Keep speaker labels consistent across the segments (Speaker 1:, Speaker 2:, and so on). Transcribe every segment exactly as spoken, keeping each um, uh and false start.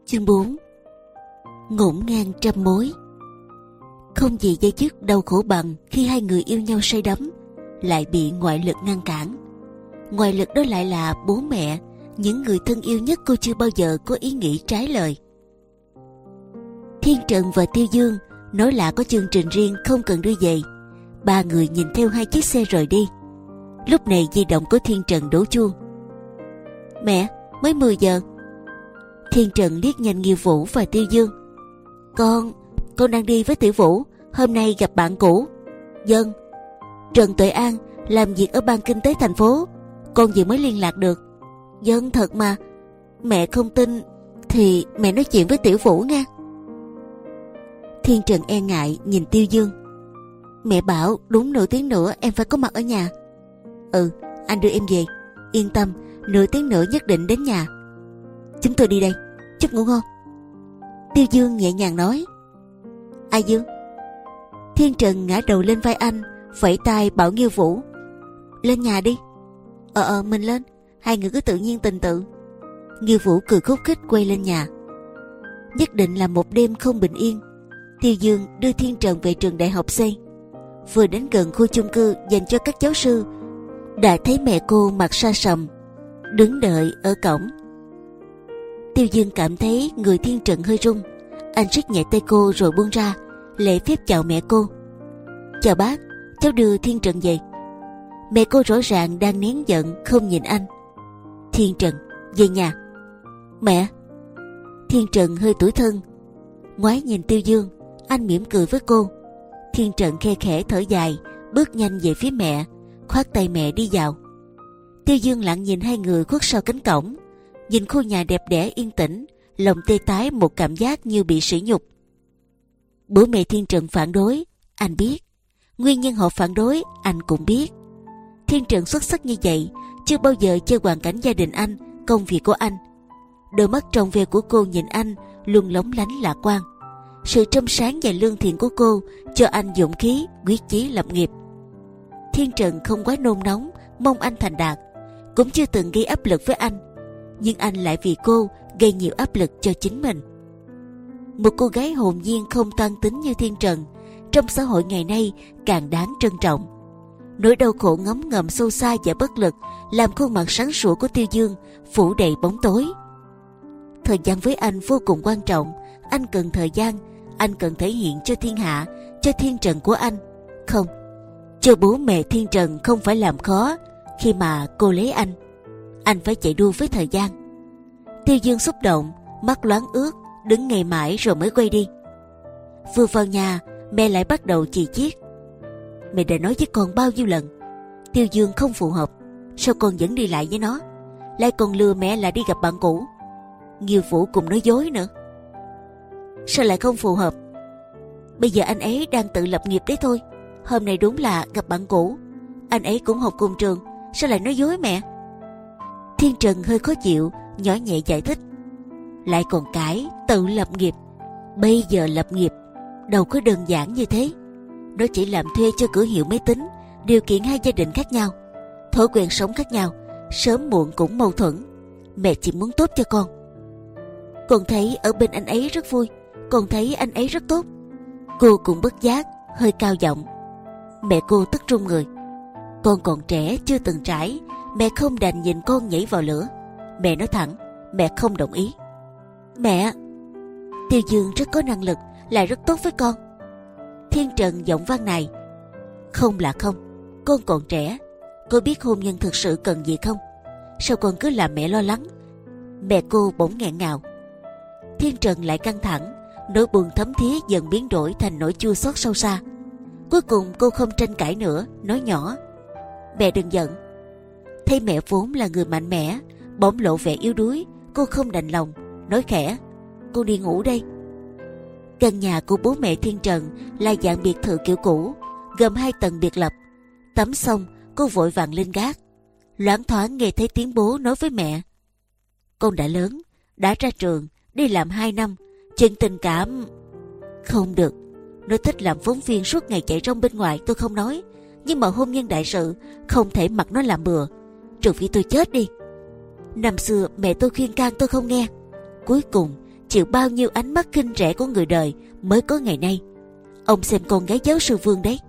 Speaker 1: Chương bốn. Ngổn ngang trăm mối. Không gì dây dứt đau khổ bằng khi hai người yêu nhau say đắm lại bị ngoại lực ngăn cản. Ngoại lực đó lại là bố mẹ, những người thân yêu nhất cô chưa bao giờ có ý nghĩ trái lời. Thiên Trần và Tiêu Dương nói là có chương trình riêng không cần đưa về. Ba người nhìn theo hai chiếc xe rời đi. Lúc này di động của Thiên Trần đổ chuông. Mẹ, mới mười giờ. Thiên Trần liếc nhanh Nghiêu Vũ và Tiêu Dương. Con, con đang đi với Tiểu Vũ, hôm nay gặp bạn cũ. Dân. Trần Tuệ An làm việc ở ban kinh tế thành phố, con vừa mới liên lạc được. Dân thật mà. Mẹ không tin thì mẹ nói chuyện với Tiểu Vũ nha. Thiên Trần e ngại nhìn Tiêu Dương. Mẹ bảo đúng nửa tiếng nữa em phải có mặt ở nhà. Ừ, anh đưa em về. Yên tâm, nửa tiếng nữa nhất định đến nhà. Chúng tôi đi đây, chúc ngủ ngon. Tiêu Dương nhẹ nhàng nói. Ai Dương? Thiên Trần ngã đầu lên vai anh, vẫy tay bảo Nghiêu Vũ. Lên nhà đi. Ờ ờ mình lên, hai người cứ tự nhiên tình tự. Nghiêu Vũ cười khúc khích quay lên nhà. Nhất định là một đêm không bình yên. Tiêu Dương đưa Thiên Trần về trường đại học C. Vừa đến gần khu chung cư dành cho các giáo sư, đã thấy mẹ cô mặt sa sầm đứng đợi ở cổng. Tiêu Dương cảm thấy người Thiên Trần hơi run. Anh siết nhẹ tay cô rồi buông ra, lễ phép chào mẹ cô. Chào bác, cháu đưa Thiên Trần về. Mẹ cô rõ ràng đang nén giận không nhìn anh. Thiên Trần, về nhà. Mẹ. Thiên Trần hơi tủi thân, ngoái nhìn Tiêu Dương. Anh mỉm cười với cô. Thiên Trần khe khẽ thở dài, bước nhanh về phía mẹ, khoác tay mẹ đi vào. Tiêu Dương lặng nhìn hai người khuất sau cánh cổng. Nhìn khu nhà đẹp đẽ yên tĩnh, lòng tê tái một cảm giác như bị sỉ nhục. Bố mẹ Thiên Trần phản đối, anh biết. Nguyên nhân họ phản đối, anh cũng biết. Thiên Trần xuất sắc như vậy, chưa bao giờ chơi hoàn cảnh gia đình anh, công việc của anh. Đôi mắt trong veo của cô nhìn anh luôn lóng lánh lạc quan. Sự trong sáng và lương thiện của cô cho anh dũng khí, quyết chí lập nghiệp. Thiên Trần không quá nôn nóng mong anh thành đạt, cũng chưa từng gây áp lực với anh, nhưng anh lại vì cô gây nhiều áp lực cho chính mình. Một cô gái hồn nhiên không toan tính như Thiên Trần trong xã hội ngày nay càng đáng trân trọng. Nỗi đau khổ ngấm ngầm sâu xa và bất lực làm khuôn mặt sáng sủa của Tiêu Dương phủ đầy bóng tối. Thời gian với anh vô cùng quan trọng. Anh cần thời gian, anh cần thể hiện cho thiên hạ, cho Thiên Trần của anh. Không, cho bố mẹ Thiên Trần không phải làm khó khi mà cô lấy anh. Anh phải chạy đua với thời gian. Tiêu Dương xúc động, mắt loáng ướt, đứng ngay mãi rồi mới quay đi. Vừa vào nhà, mẹ lại bắt đầu chì chiết. Mẹ đã nói với con bao nhiêu lần, Tiêu Dương không phù hợp, sao con vẫn đi lại với nó, lại còn lừa mẹ là đi gặp bạn cũ. Nghiêu Vũ cùng nói dối nữa. Sao lại không phù hợp? Bây giờ anh ấy đang tự lập nghiệp đấy thôi. Hôm nay đúng là gặp bạn cũ. Anh ấy cũng học cùng trường, sao lại nói dối mẹ? Thiên Trần hơi khó chịu, nhỏ nhẹ giải thích. Lại còn cãi tự lập nghiệp. Bây giờ lập nghiệp đâu có đơn giản như thế. Nó chỉ làm thuê cho cửa hiệu máy tính. Điều kiện hai gia đình khác nhau, thói quen sống khác nhau, sớm muộn cũng mâu thuẫn. Mẹ chỉ muốn tốt cho con. Con thấy ở bên anh ấy rất vui, con thấy anh ấy rất tốt. Cô cũng bất giác hơi cao giọng. Mẹ cô tức run người. Con còn trẻ chưa từng trải, mẹ không đành nhìn con nhảy vào lửa. Mẹ nói thẳng, mẹ không đồng ý. Mẹ. Tiêu Dương rất có năng lực, lại rất tốt với con. Thiên Trần giọng van này. Không là không, con còn trẻ. Cô biết hôn nhân thực sự cần gì không? Sao con cứ làm mẹ lo lắng? Mẹ cô bỗng nghẹn ngào. Thiên Trần lại căng thẳng, nỗi buồn thấm thía dần biến đổi thành nỗi chua xót sâu xa. Cuối cùng cô không tranh cãi nữa, nói nhỏ. Mẹ đừng giận. Thấy mẹ vốn là người mạnh mẽ, bỗng lộ vẻ yếu đuối, cô không đành lòng, nói khẽ. Cô đi ngủ đây. Căn nhà của bố mẹ Thiên Trần là dạng biệt thự kiểu cũ, gồm hai tầng biệt lập. Tắm xong, cô vội vàng lên gác. Loáng thoáng nghe thấy tiếng bố nói với mẹ. Con đã lớn, đã ra trường, đi làm hai năm, chuyện tình cảm... Không được. Nó thích làm phóng viên suốt ngày chạy rong bên ngoài tôi không nói, nhưng mà hôn nhân đại sự không thể mặc nó làm bừa, trừ phi tôi chết đi. Năm xưa mẹ tôi khuyên can tôi không nghe, cuối cùng chịu bao nhiêu ánh mắt khinh rẻ của người đời mới có ngày nay. Ông xem con gái giáo sư Vương đấy.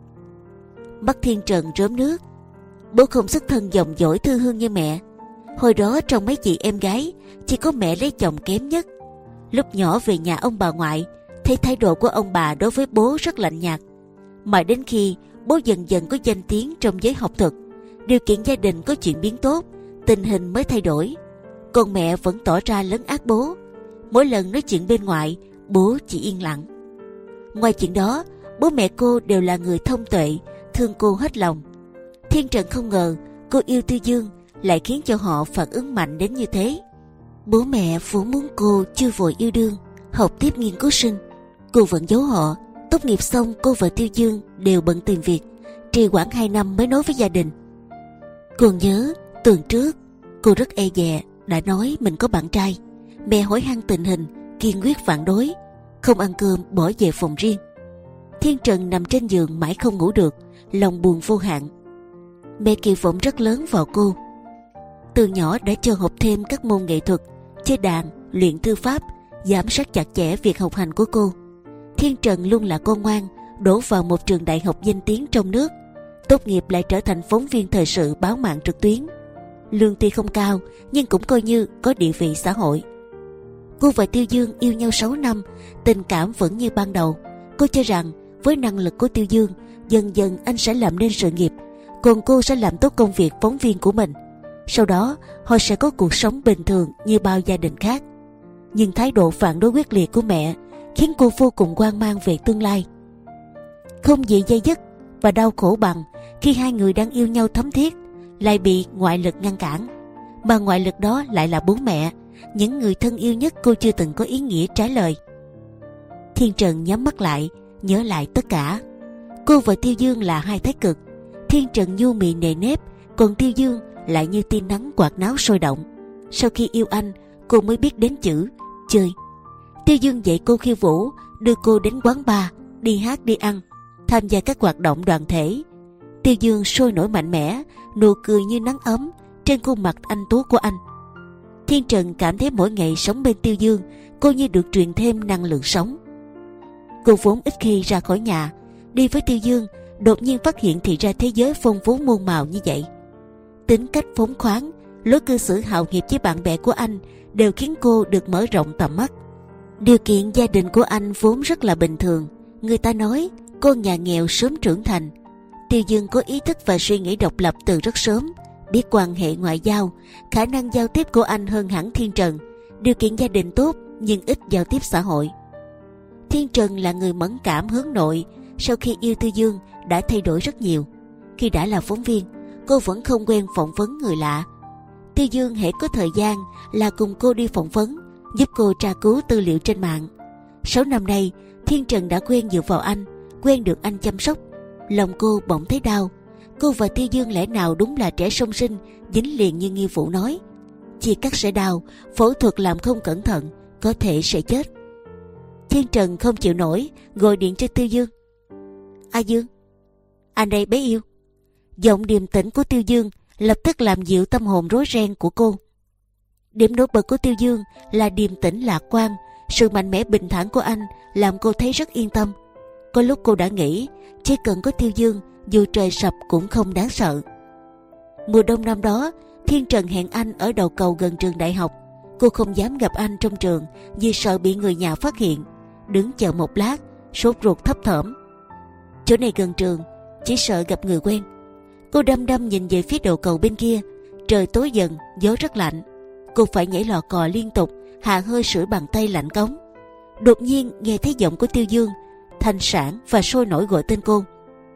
Speaker 1: Mắt Thiên Trần rớm nước. Bố không xuất thân dòng dõi thư hương như mẹ. Hồi đó trong mấy chị em gái, chỉ có mẹ lấy chồng kém nhất. Lúc nhỏ về nhà ông bà ngoại, thấy thái độ của ông bà đối với bố rất lạnh nhạt. Mãi đến khi bố dần dần có danh tiếng trong giới học thuật, điều kiện gia đình có chuyển biến tốt, tình hình mới thay đổi. Còn mẹ vẫn tỏ ra lấn át bố. Mỗi lần nói chuyện bên ngoài, bố chỉ yên lặng. Ngoài chuyện đó, bố mẹ cô đều là người thông tuệ, thương cô hết lòng. Thiên Trần không ngờ cô yêu Tư Dương lại khiến cho họ phản ứng mạnh đến như thế. Bố mẹ vốn muốn cô chưa vội yêu đương, học tiếp nghiên cứu sinh. Cô vẫn giấu họ. Tốt nghiệp xong, cô và Tư Dương đều bận tìm việc, trì hoãn hai năm mới nói với gia đình. Cô nhớ tuần trước cô rất e dè đã nói mình có bạn trai. Mẹ hỏi han tình hình, kiên quyết phản đối, không ăn cơm bỏ về phòng riêng. Thiên Trần nằm trên giường mãi không ngủ được, lòng buồn vô hạn. Mẹ kỳ vọng rất lớn vào cô. Từ nhỏ đã cho học thêm các môn nghệ thuật, chơi đàn, luyện thư pháp, giám sát chặt chẽ việc học hành của cô. Thiên Trần luôn là con ngoan, đổ vào một trường đại học danh tiếng trong nước. Tốt nghiệp lại trở thành phóng viên thời sự báo mạng trực tuyến. Lương tuy không cao nhưng cũng coi như có địa vị xã hội. Cô và Tiêu Dương yêu nhau sáu năm, tình cảm vẫn như ban đầu. Cô cho rằng với năng lực của Tiêu Dương, dần dần anh sẽ làm nên sự nghiệp, còn cô sẽ làm tốt công việc phóng viên của mình. Sau đó họ sẽ có cuộc sống bình thường như bao gia đình khác. Nhưng thái độ phản đối quyết liệt của mẹ khiến cô vô cùng hoang mang về tương lai. Không gì dây dứt và đau khổ bằng khi hai người đang yêu nhau thấm thiết lại bị ngoại lực ngăn cản, mà ngoại lực đó lại là bố mẹ, những người thân yêu nhất cô chưa từng có ý nghĩa trái lời. Thiên Trần nhắm mắt lại, nhớ lại tất cả. Cô và Tiêu Dương là hai thái cực. Thiên Trần nhu mì nề nếp, còn Tiêu Dương lại như tia nắng quạt náo sôi động. Sau khi yêu anh, cô mới biết đến chữ chơi. Tiêu Dương dạy cô khiêu vũ, đưa cô đến quán bar, đi hát đi ăn, tham gia các hoạt động đoàn thể. Tiêu Dương sôi nổi mạnh mẽ, nụ cười như nắng ấm trên khuôn mặt anh tú của anh. Thiên Trần cảm thấy mỗi ngày sống bên Tiêu Dương, cô như được truyền thêm năng lượng sống. Cô vốn ít khi ra khỏi nhà, đi với Tiêu Dương, đột nhiên phát hiện thì ra thế giới phong phú muôn màu như vậy. Tính cách phóng khoáng, lối cư xử hào hiệp với bạn bè của anh đều khiến cô được mở rộng tầm mắt. Điều kiện gia đình của anh vốn rất là bình thường. Người ta nói con nhà nghèo sớm trưởng thành. Tiêu Dương có ý thức và suy nghĩ độc lập từ rất sớm, biết quan hệ ngoại giao, khả năng giao tiếp của anh hơn hẳn Thiên Trần. Điều kiện gia đình tốt nhưng ít giao tiếp xã hội. Thiên Trần là người mẫn cảm hướng nội, sau khi yêu Tiêu Dương đã thay đổi rất nhiều. Khi đã là phóng viên, cô vẫn không quen phỏng vấn người lạ. Tiêu Dương hễ có thời gian là cùng cô đi phỏng vấn, giúp cô tra cứu tư liệu trên mạng. Sáu năm nay, Thiên Trần đã quen dựa vào anh, quen được anh chăm sóc. Lòng cô bỗng thấy đau. Cô và Tiêu Dương lẽ nào đúng là trẻ song sinh, dính liền như nghi phụ nói. Chia cắt sẽ đau, phẫu thuật làm không cẩn thận, có thể sẽ chết. Thiên Trần không chịu nổi, gọi điện cho Tiêu Dương. A Dương, anh đây bé yêu. Giọng điềm tĩnh của Tiêu Dương lập tức làm dịu tâm hồn rối ren của cô. Điểm nổi bật của Tiêu Dương là điềm tĩnh lạc quan, sự mạnh mẽ bình thản của anh làm cô thấy rất yên tâm. Có lúc cô đã nghĩ chỉ cần có Tiêu Dương, dù trời sập cũng không đáng sợ. Mùa đông năm đó, Thiên Trần hẹn anh ở đầu cầu gần trường đại học. Cô không dám gặp anh trong trường vì sợ bị người nhà phát hiện. Đứng chờ một lát, sốt ruột thấp thỏm. Chỗ này gần trường, chỉ sợ gặp người quen. Cô đăm đăm nhìn về phía đầu cầu bên kia. Trời tối dần, gió rất lạnh. Cô phải nhảy lò cò liên tục, hạ hơi sưởi bàn tay lạnh cống. Đột nhiên nghe thấy giọng của Tiêu Dương, thanh sảng và sôi nổi gọi tên cô.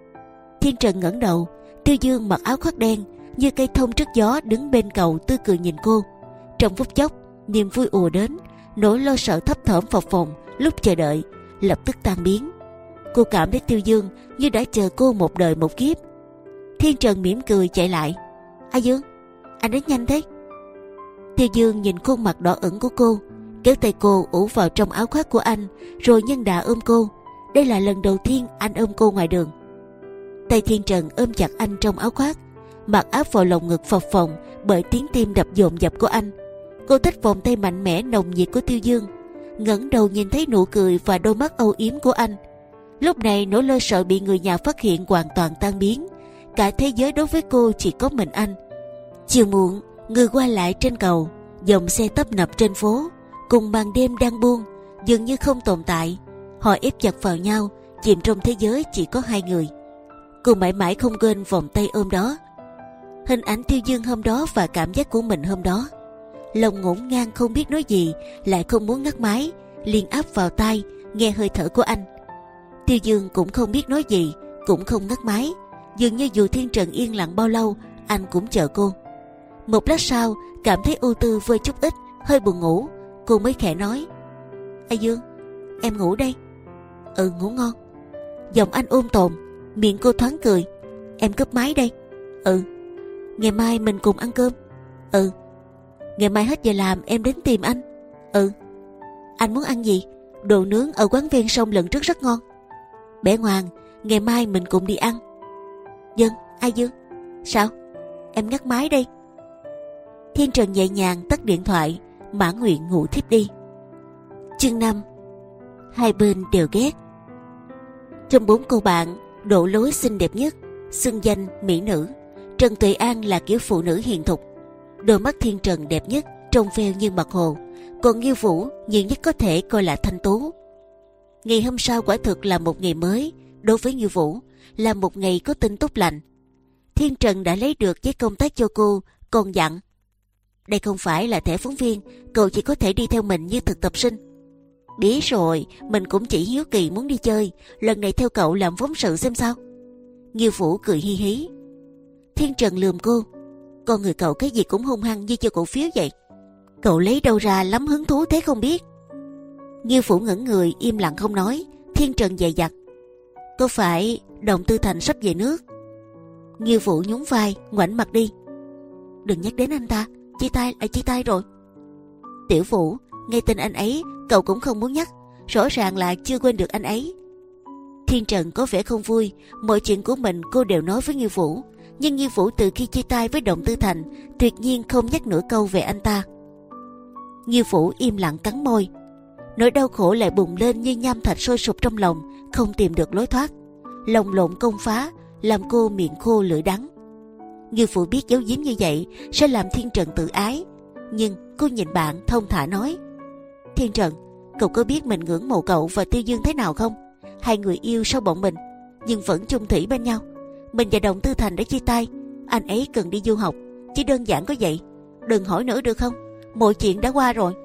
Speaker 1: Thiên Trần ngẩng đầu. Tiêu Dương mặc áo khoác đen như cây thông trước gió, đứng bên cầu tươi cười nhìn cô. Trong phút chốc, niềm vui ùa đến, nỗi lo sợ thấp thỏm phập phồng lúc chờ đợi lập tức tan biến. Cô cảm thấy Tiêu Dương như đã chờ cô một đời một kiếp. Thiên Trần mỉm cười chạy lại. A Dương, anh đến nhanh thế. Tiêu Dương nhìn khuôn mặt đỏ ửng của cô, kéo tay cô ủ vào trong áo khoác của anh, rồi nhân đà ôm cô. Đây là lần đầu tiên anh ôm cô ngoài đường. Tay Thiên Trần ôm chặt anh trong áo khoác, mặc áp vào lồng ngực phập phồng bởi tiếng tim đập dồn dập của anh. Cô thích vòng tay mạnh mẽ nồng nhiệt của Tiêu Dương. ngẩng đầu nhìn thấy nụ cười và đôi mắt âu yếm của anh. Lúc này nỗi lo sợ bị người nhà phát hiện hoàn toàn tan biến. Cả thế giới đối với cô chỉ có mình anh. Chiều muộn, người qua lại trên cầu, dòng xe tấp nập trên phố, cùng màn đêm đang buông, dường như không tồn tại. Họ ép chặt vào nhau, chìm trong thế giới chỉ có hai người. Cô mãi mãi không quên vòng tay ôm đó, hình ảnh Tiêu Dương hôm đó và cảm giác của mình hôm đó. Lòng ngổn ngang không biết nói gì, lại không muốn ngắt máy, liền áp vào tai nghe hơi thở của anh. Tiêu Dương cũng không biết nói gì, cũng không ngắt máy. Dường như dù Thiên Trần yên lặng bao lâu, anh cũng chờ cô. Một lát sau, cảm thấy ưu tư vơi chút ít, hơi buồn ngủ, cô mới khẽ nói: A Dương, em ngủ đây. Ừ, ngủ ngon. Giọng anh ôn tồn, miệng cô thoáng cười. Em cúp máy đây. Ừ. Ngày mai mình cùng ăn cơm. Ừ. Ngày mai hết giờ làm em đến tìm anh. Ừ. Anh muốn ăn gì? Đồ nướng ở quán ven sông lần trước rất ngon. Bé ngoan, ngày mai mình cùng đi ăn. Dân, A Dương. Sao? Em ngắt máy đây. Thiên Trần nhẹ nhàng tắt điện thoại, mãn nguyện ngủ thiếp đi. Chương năm. Hai bên đều ghét. Trong bốn cô bạn, Đỗ Lối xinh đẹp nhất, xưng danh mỹ nữ. Trần Tuệ An là kiểu phụ nữ hiền thục. Đôi mắt Thiên Trần đẹp nhất, trong veo như mặt hồ. Còn Nghiêu Vũ nhiều nhất có thể coi là thanh tú. Ngày hôm sau quả thực là một ngày mới đối với Nghiêu Vũ, là một ngày có tin tốt lành. Thiên Trần đã lấy được giấy công tác cho cô, còn dặn: đây không phải là thẻ phóng viên, cậu chỉ có thể đi theo mình như thực tập sinh. Biết rồi, mình cũng chỉ hiếu kỳ muốn đi chơi, lần này theo cậu làm phóng sự xem sao. Nghiêu Vũ cười hi hí. Thiên Trần lườm cô: con người cậu cái gì cũng hung hăng như cho cổ phiếu vậy, cậu lấy đâu ra lắm hứng thú thế không biết. Nghiêu Vũ ngẩn người im lặng không nói. Thiên Trần dè dặt: có phải Đồng Tư Thành sắp về nước? Nghiêu Vũ nhún vai ngoảnh mặt đi. Đừng nhắc đến anh ta, chia tay là chia tay rồi. Tiểu Vũ, nghe tin anh ấy cậu cũng không muốn nhắc, rõ ràng là chưa quên được anh ấy. Thiên Trần có vẻ không vui. Mọi chuyện của mình cô đều nói với Nghiêu Vũ, nhưng Nghiêu Vũ từ khi chia tay với Đồng Tư Thành tuyệt nhiên không nhắc nửa câu về anh ta. Nghiêu Vũ im lặng cắn môi. Nỗi đau khổ lại bùng lên như nham thạch sôi sục trong lòng, không tìm được lối thoát. Lòng lộn công phá làm cô miệng khô lưỡi đắng. Nghiêu Vũ biết giấu giếm như vậy sẽ làm Thiên Trần tự ái, nhưng cô nhìn bạn thông thả nói: Thiên Trần, cậu có biết mình ngưỡng mộ cậu và Tiêu Dương thế nào không? Hai người yêu sau bọn mình nhưng vẫn chung thủy bên nhau. Mình và Đồng Tư Thành đã chia tay, anh ấy cần đi du học, chỉ đơn giản có vậy. Đừng hỏi nữa được không? Mọi chuyện đã qua rồi.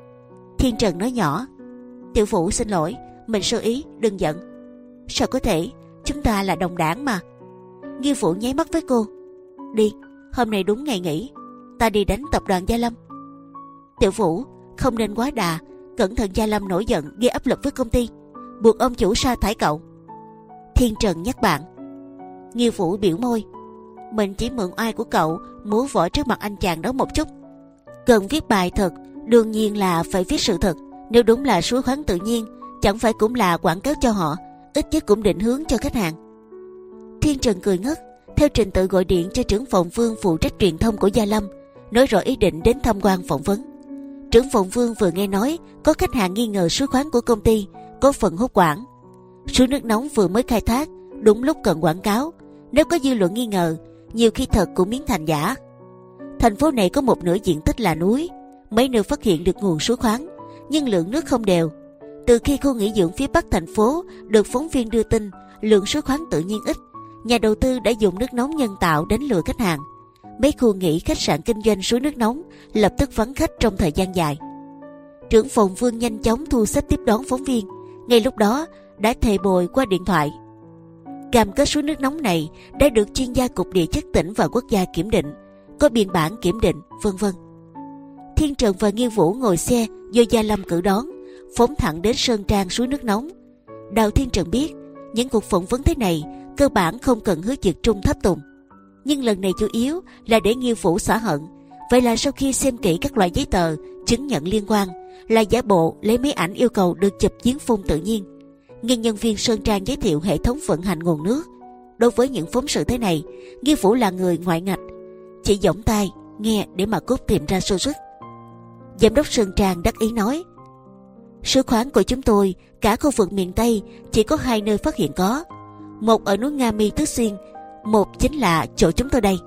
Speaker 1: Thiên Trần nói nhỏ: Tiểu Vũ xin lỗi, mình sơ ý, đừng giận. Sao có thể, chúng ta là đồng đảng mà. Nghiêu Vũ nháy mắt với cô: đi, hôm nay đúng ngày nghỉ, ta đi đánh tập đoàn Gia Lâm. Tiểu Vũ, không nên quá đà, cẩn thận Gia Lâm nổi giận gây áp lực với công ty, buộc ông chủ sa thải cậu. Thiên Trần nhắc bạn. Nghiêu Vũ biểu môi: mình chỉ mượn oai của cậu múa võ trước mặt anh chàng đó một chút. Cần viết bài thật, đương nhiên là phải viết sự thật. Nếu đúng là suối khoáng tự nhiên, chẳng phải cũng là quảng cáo cho họ, ít nhất cũng định hướng cho khách hàng. Thiên Trần cười ngất, theo trình tự gọi điện cho trưởng phòng Vương phụ trách truyền thông của Gia Lâm, nói rõ ý định đến tham quan phỏng vấn. Trưởng phòng Vương vừa nghe nói có khách hàng nghi ngờ suối khoáng của công ty có phần hút quảng. Suối nước nóng vừa mới khai thác, đúng lúc cần quảng cáo. Nếu có dư luận nghi ngờ, nhiều khi thật cũng biến thành giả. Thành phố này có một nửa diện tích là núi, mấy nơi phát hiện được nguồn suối khoáng, nhưng lượng nước không đều. Từ khi khu nghỉ dưỡng phía bắc thành phố được phóng viên đưa tin lượng suối khoáng tự nhiên ít, nhà đầu tư đã dùng nước nóng nhân tạo đánh lừa khách hàng. Mấy khu nghỉ khách sạn kinh doanh suối nước nóng lập tức vắng khách trong thời gian dài. Trưởng phòng Vương nhanh chóng thu xếp tiếp đón phóng viên, ngay lúc đó đã thề bồi qua điện thoại. Cam kết suối nước nóng này đã được chuyên gia cục địa chất tỉnh và quốc gia kiểm định, có biên bản kiểm định, vân vân. Thiên Trần và Nghiêu Vũ ngồi xe do Gia Lâm cử đón, phóng thẳng đến sơn trang suối nước nóng. Đào Thiên Trần biết những cuộc phỏng vấn thế này cơ bản không cần hứa dực trung tháp tùng, nhưng lần này chủ yếu là để Nghiêu Vũ xả hận. Vậy là sau khi xem kỹ các loại giấy tờ chứng nhận liên quan, là giả bộ lấy máy ảnh yêu cầu được chụp giếng phun tự nhiên, nghe nhân viên sơn trang giới thiệu hệ thống vận hành nguồn nước. Đối với những phóng sự thế này, Nghiêu Vũ là người ngoại ngạch, chỉ giỏng tai nghe để mà cốt tìm ra sơ suất. Giám đốc sơn trang đắc ý nói: Sứ khoáng của chúng tôi cả khu vực miền Tây chỉ có hai nơi phát hiện có, một ở núi Nga Mi Tứ Xuyên, một chính là chỗ chúng tôi đây.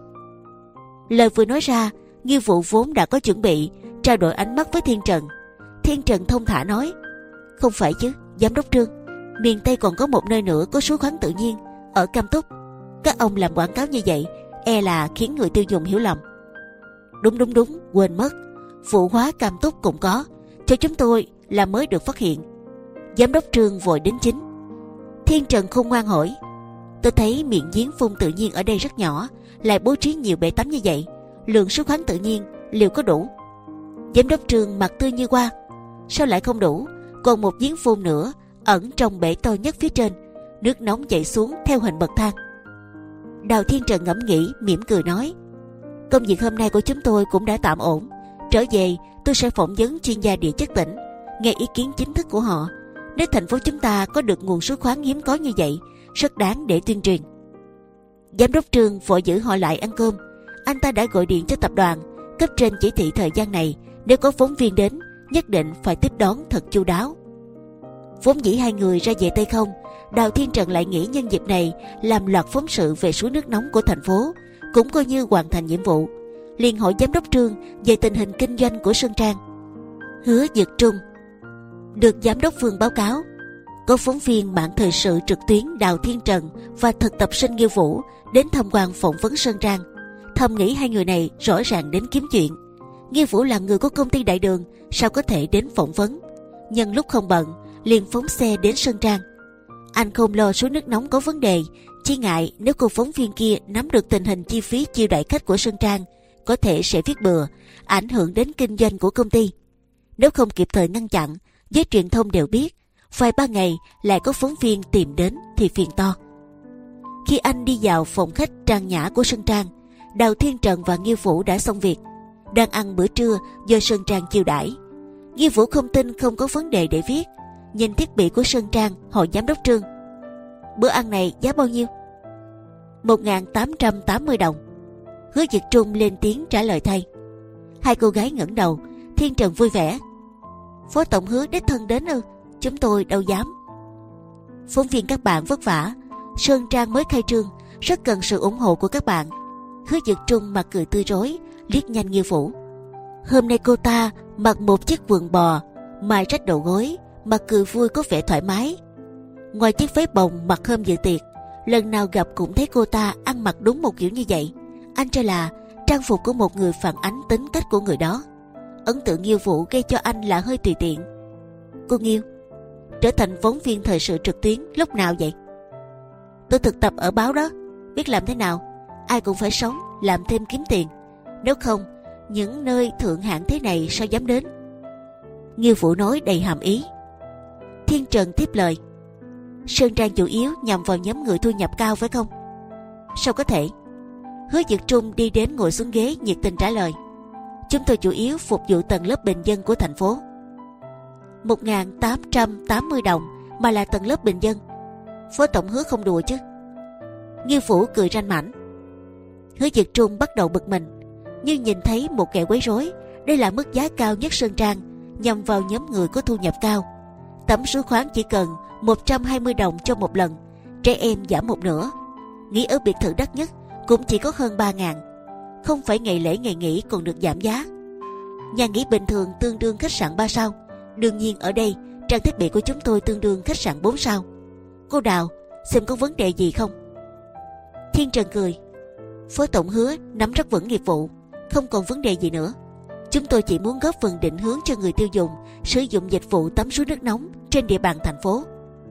Speaker 1: Lời vừa nói ra, Nghiêu Vũ vốn đã có chuẩn bị, trao đổi ánh mắt với Thiên Trần. Thiên Trần thông thả nói: không phải chứ, giám đốc Trương, miền Tây còn có một nơi nữa có suối khoáng tự nhiên ở Cam Túc. Các ông làm quảng cáo như vậy, e là khiến người tiêu dùng hiểu lầm. Đúng đúng đúng, quên mất, vụ hóa Cam Túc cũng có, cho chúng tôi là mới được phát hiện. Giám đốc Trương vội đến chính. Thiên Trần khôn ngoan hỏi: tôi thấy miệng giếng phun tự nhiên ở đây rất nhỏ, lại bố trí nhiều bể tắm như vậy, lượng suối khoáng tự nhiên liệu có đủ? Giám đốc Trương mặt tươi như hoa: sao lại không đủ? Còn một giếng phun nữa ẩn trong bể to nhất phía trên, nước nóng chảy xuống theo hình bậc thang. Đào Thiên Trần ngẫm nghĩ, mỉm cười nói: công việc hôm nay của chúng tôi cũng đã tạm ổn, trở về tôi sẽ phỏng vấn chuyên gia địa chất tỉnh, nghe ý kiến chính thức của họ. Nếu thành phố chúng ta có được nguồn suối khoáng hiếm có như vậy, rất đáng để tuyên truyền. Giám đốc Trương vội giữ họ lại ăn cơm. Anh ta đã gọi điện cho tập đoàn, cấp trên chỉ thị thời gian này nếu có phóng viên đến, nhất định phải tiếp đón thật chu đáo. Vốn dĩ hai người ra về Tây không, Đào Thiên Trần lại nghĩ nhân dịp này làm loạt phóng sự về suối nước nóng của thành phố, cũng coi như hoàn thành nhiệm vụ. Liền hỏi giám đốc Trương về tình hình kinh doanh của Sơn Trang. Hứa Dực Trung được giám đốc Phương báo cáo, có phóng viên mạng thời sự trực tuyến Đào Thiên Trần và thực tập sinh Nghiêu Vũ đến tham quan phỏng vấn Sơn Trang. Thầm nghĩ hai người này rõ ràng đến kiếm chuyện. Nghiêu Vũ là người của công ty Đại Đường, sao có thể đến phỏng vấn? Nhân lúc không bận, liền phóng xe đến Sơn Trang. Anh không lo suối nước nóng có vấn đề, chỉ ngại nếu cô phóng viên kia nắm được tình hình chi phí chiêu đãi khách của Sơn Trang, có thể sẽ viết bừa, ảnh hưởng đến kinh doanh của công ty. Nếu không kịp thời ngăn chặn, giới truyền thông đều biết, vài ba ngày lại có phóng viên tìm đến thì phiền to. Khi anh đi vào phòng khách trang nhã của Sơn Trang, Đào Thiên Trần và Nghiêu Vũ đã xong việc, đang ăn bữa trưa do Sơn Trang chiêu đãi. Nghiêu Vũ không tin không có vấn đề để viết, nhìn thiết bị của Sơn Trang hỏi giám đốc Trương: bữa ăn này giá bao nhiêu? một nghìn tám trăm tám mươi đồng. Hứa Dực Trung lên tiếng trả lời thay. Hai cô gái ngẩng đầu. Thiên Trần vui vẻ: Phó tổng Hứa đích thân đến ư? Chúng tôi đâu dám. Phóng viên các bạn vất vả, Sơn Trang mới khai trương, rất cần sự ủng hộ của các bạn. Hứa Dực Trung mặt cười tươi rói, liếc nhanh Nghiêu Vũ. Hôm nay cô ta mặc một chiếc quần bò, mài rách đầu gối, mặt cười vui có vẻ thoải mái. Ngoài chiếc váy bồng mặc hôm dự tiệc, lần nào gặp cũng thấy cô ta ăn mặc đúng một kiểu như vậy. Anh cho là trang phục của một người phản ánh tính cách của người đó. Ấn tượng Nghiêu Vũ gây cho anh là hơi tùy tiện. Cô Nghiêu, trở thành phóng viên thời sự trực tuyến lúc nào vậy? Tôi thực tập ở báo đó, biết làm thế nào. Ai cũng phải sống, làm thêm kiếm tiền. Nếu không, những nơi thượng hạng thế này sao dám đến? Nghiêu Vũ nói đầy hàm ý. Thiên Trần tiếp lời: Sơn Trang chủ yếu nhằm vào nhóm người thu nhập cao phải không? Sao có thể? Hứa Dực Trung đi đến ngồi xuống ghế nhiệt tình trả lời: Chúng tôi chủ yếu phục vụ tầng lớp bình dân của thành phố. một nghìn tám trăm tám mươi đồng mà là tầng lớp bình dân. Phó tổng Hứa không đùa chứ? Nghiêu Vũ cười ranh mãnh. Hứa Dực Trung bắt đầu bực mình, như nhìn thấy một kẻ quấy rối. Đây là mức giá cao nhất Sơn Trang, nhằm vào nhóm người có thu nhập cao. Tấm suối khoáng chỉ cần một trăm hai mươi đồng cho một lần, trẻ em giảm một nửa. Nghỉ ở biệt thự đắt nhất cũng chỉ có hơn ba ngàn. Không phải ngày lễ ngày nghỉ còn được giảm giá. Nhà nghỉ bình thường tương đương khách sạn ba sao. Đương nhiên ở đây trang thiết bị của chúng tôi tương đương khách sạn bốn sao. Cô Đào, xem có vấn đề gì không? Thiên Trần cười. Phó tổng Hứa nắm rất vững nghiệp vụ, không còn vấn đề gì nữa. Chúng tôi chỉ muốn góp phần định hướng cho người tiêu dùng sử dụng dịch vụ tắm suối nước nóng trên địa bàn thành phố.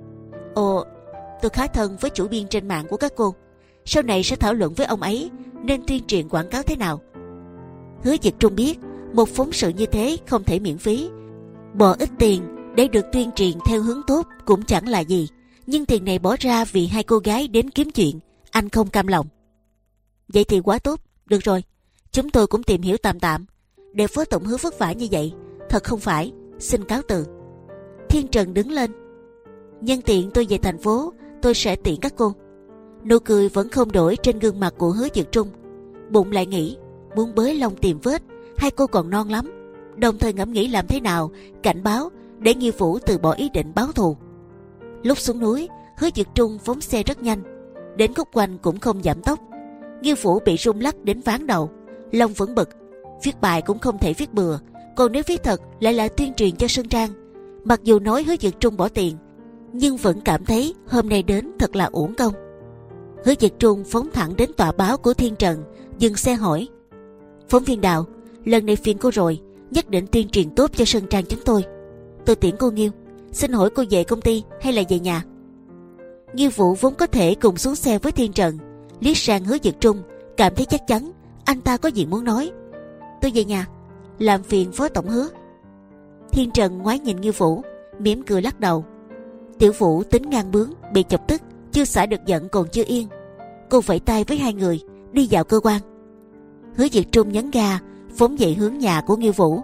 Speaker 1: Ồ, tôi khá thân với chủ biên trên mạng của các cô. Sau này sẽ thảo luận với ông ấy nên tuyên truyền quảng cáo thế nào. Hứa Dực Trung biết một phóng sự như thế không thể miễn phí. Bỏ ít tiền để được tuyên truyền theo hướng tốt cũng chẳng là gì, nhưng tiền này bỏ ra vì hai cô gái đến kiếm chuyện, anh không cam lòng. Vậy thì quá tốt, được rồi, chúng tôi cũng tìm hiểu tạm tạm. Để Phó tổng Hứa vất vả như vậy thật không phải, xin cáo từ. Thiên Trần đứng lên. Nhân tiện tôi về thành phố, tôi sẽ tiện các cô. Nụ cười vẫn không đổi trên gương mặt của Hứa Dực Trung. Bụng lại nghĩ muốn bới lông tìm vết, hai cô còn non lắm. Đồng thời ngẫm nghĩ làm thế nào cảnh báo để Nghiêu Vũ từ bỏ ý định báo thù. Lúc xuống núi, Hứa Dực Trung phóng xe rất nhanh, đến khúc quanh cũng không giảm tốc. Nghiêu Vũ bị rung lắc đến ván đầu, lòng vẫn bực. Viết bài cũng không thể viết bừa, còn nếu viết thật lại là tuyên truyền cho Sơn Trang. Mặc dù nói Hứa Dực Trung bỏ tiền, nhưng vẫn cảm thấy hôm nay đến thật là uổng công. Hứa Dực Trung phóng thẳng đến tòa báo của Thiên Trần, dừng xe hỏi: phóng viên Đào, lần này phiền cô rồi, nhất định tuyên truyền tốt cho Sơn Trang chúng tôi. Tôi tiễn cô Nghiêu, xin hỏi cô về công ty hay là về nhà? Nghiêu Vũ vốn có thể cùng xuống xe với Thiên Trần, liếc sang Hứa Dực Trung, cảm thấy chắc chắn anh ta có gì muốn nói. Tôi về nhà, làm phiền Phó Tổng Hứa. Thiên Trần ngoái nhìn Nghiêu Vũ, mỉm cười lắc đầu. Tiểu Vũ tính ngang bướng, bị chọc tức, chưa xả được giận còn chưa yên. Cô vẫy tay với hai người đi vào cơ quan. Hứa Dực Trung nhấn ga, phóng dậy hướng nhà của Nghiêu Vũ.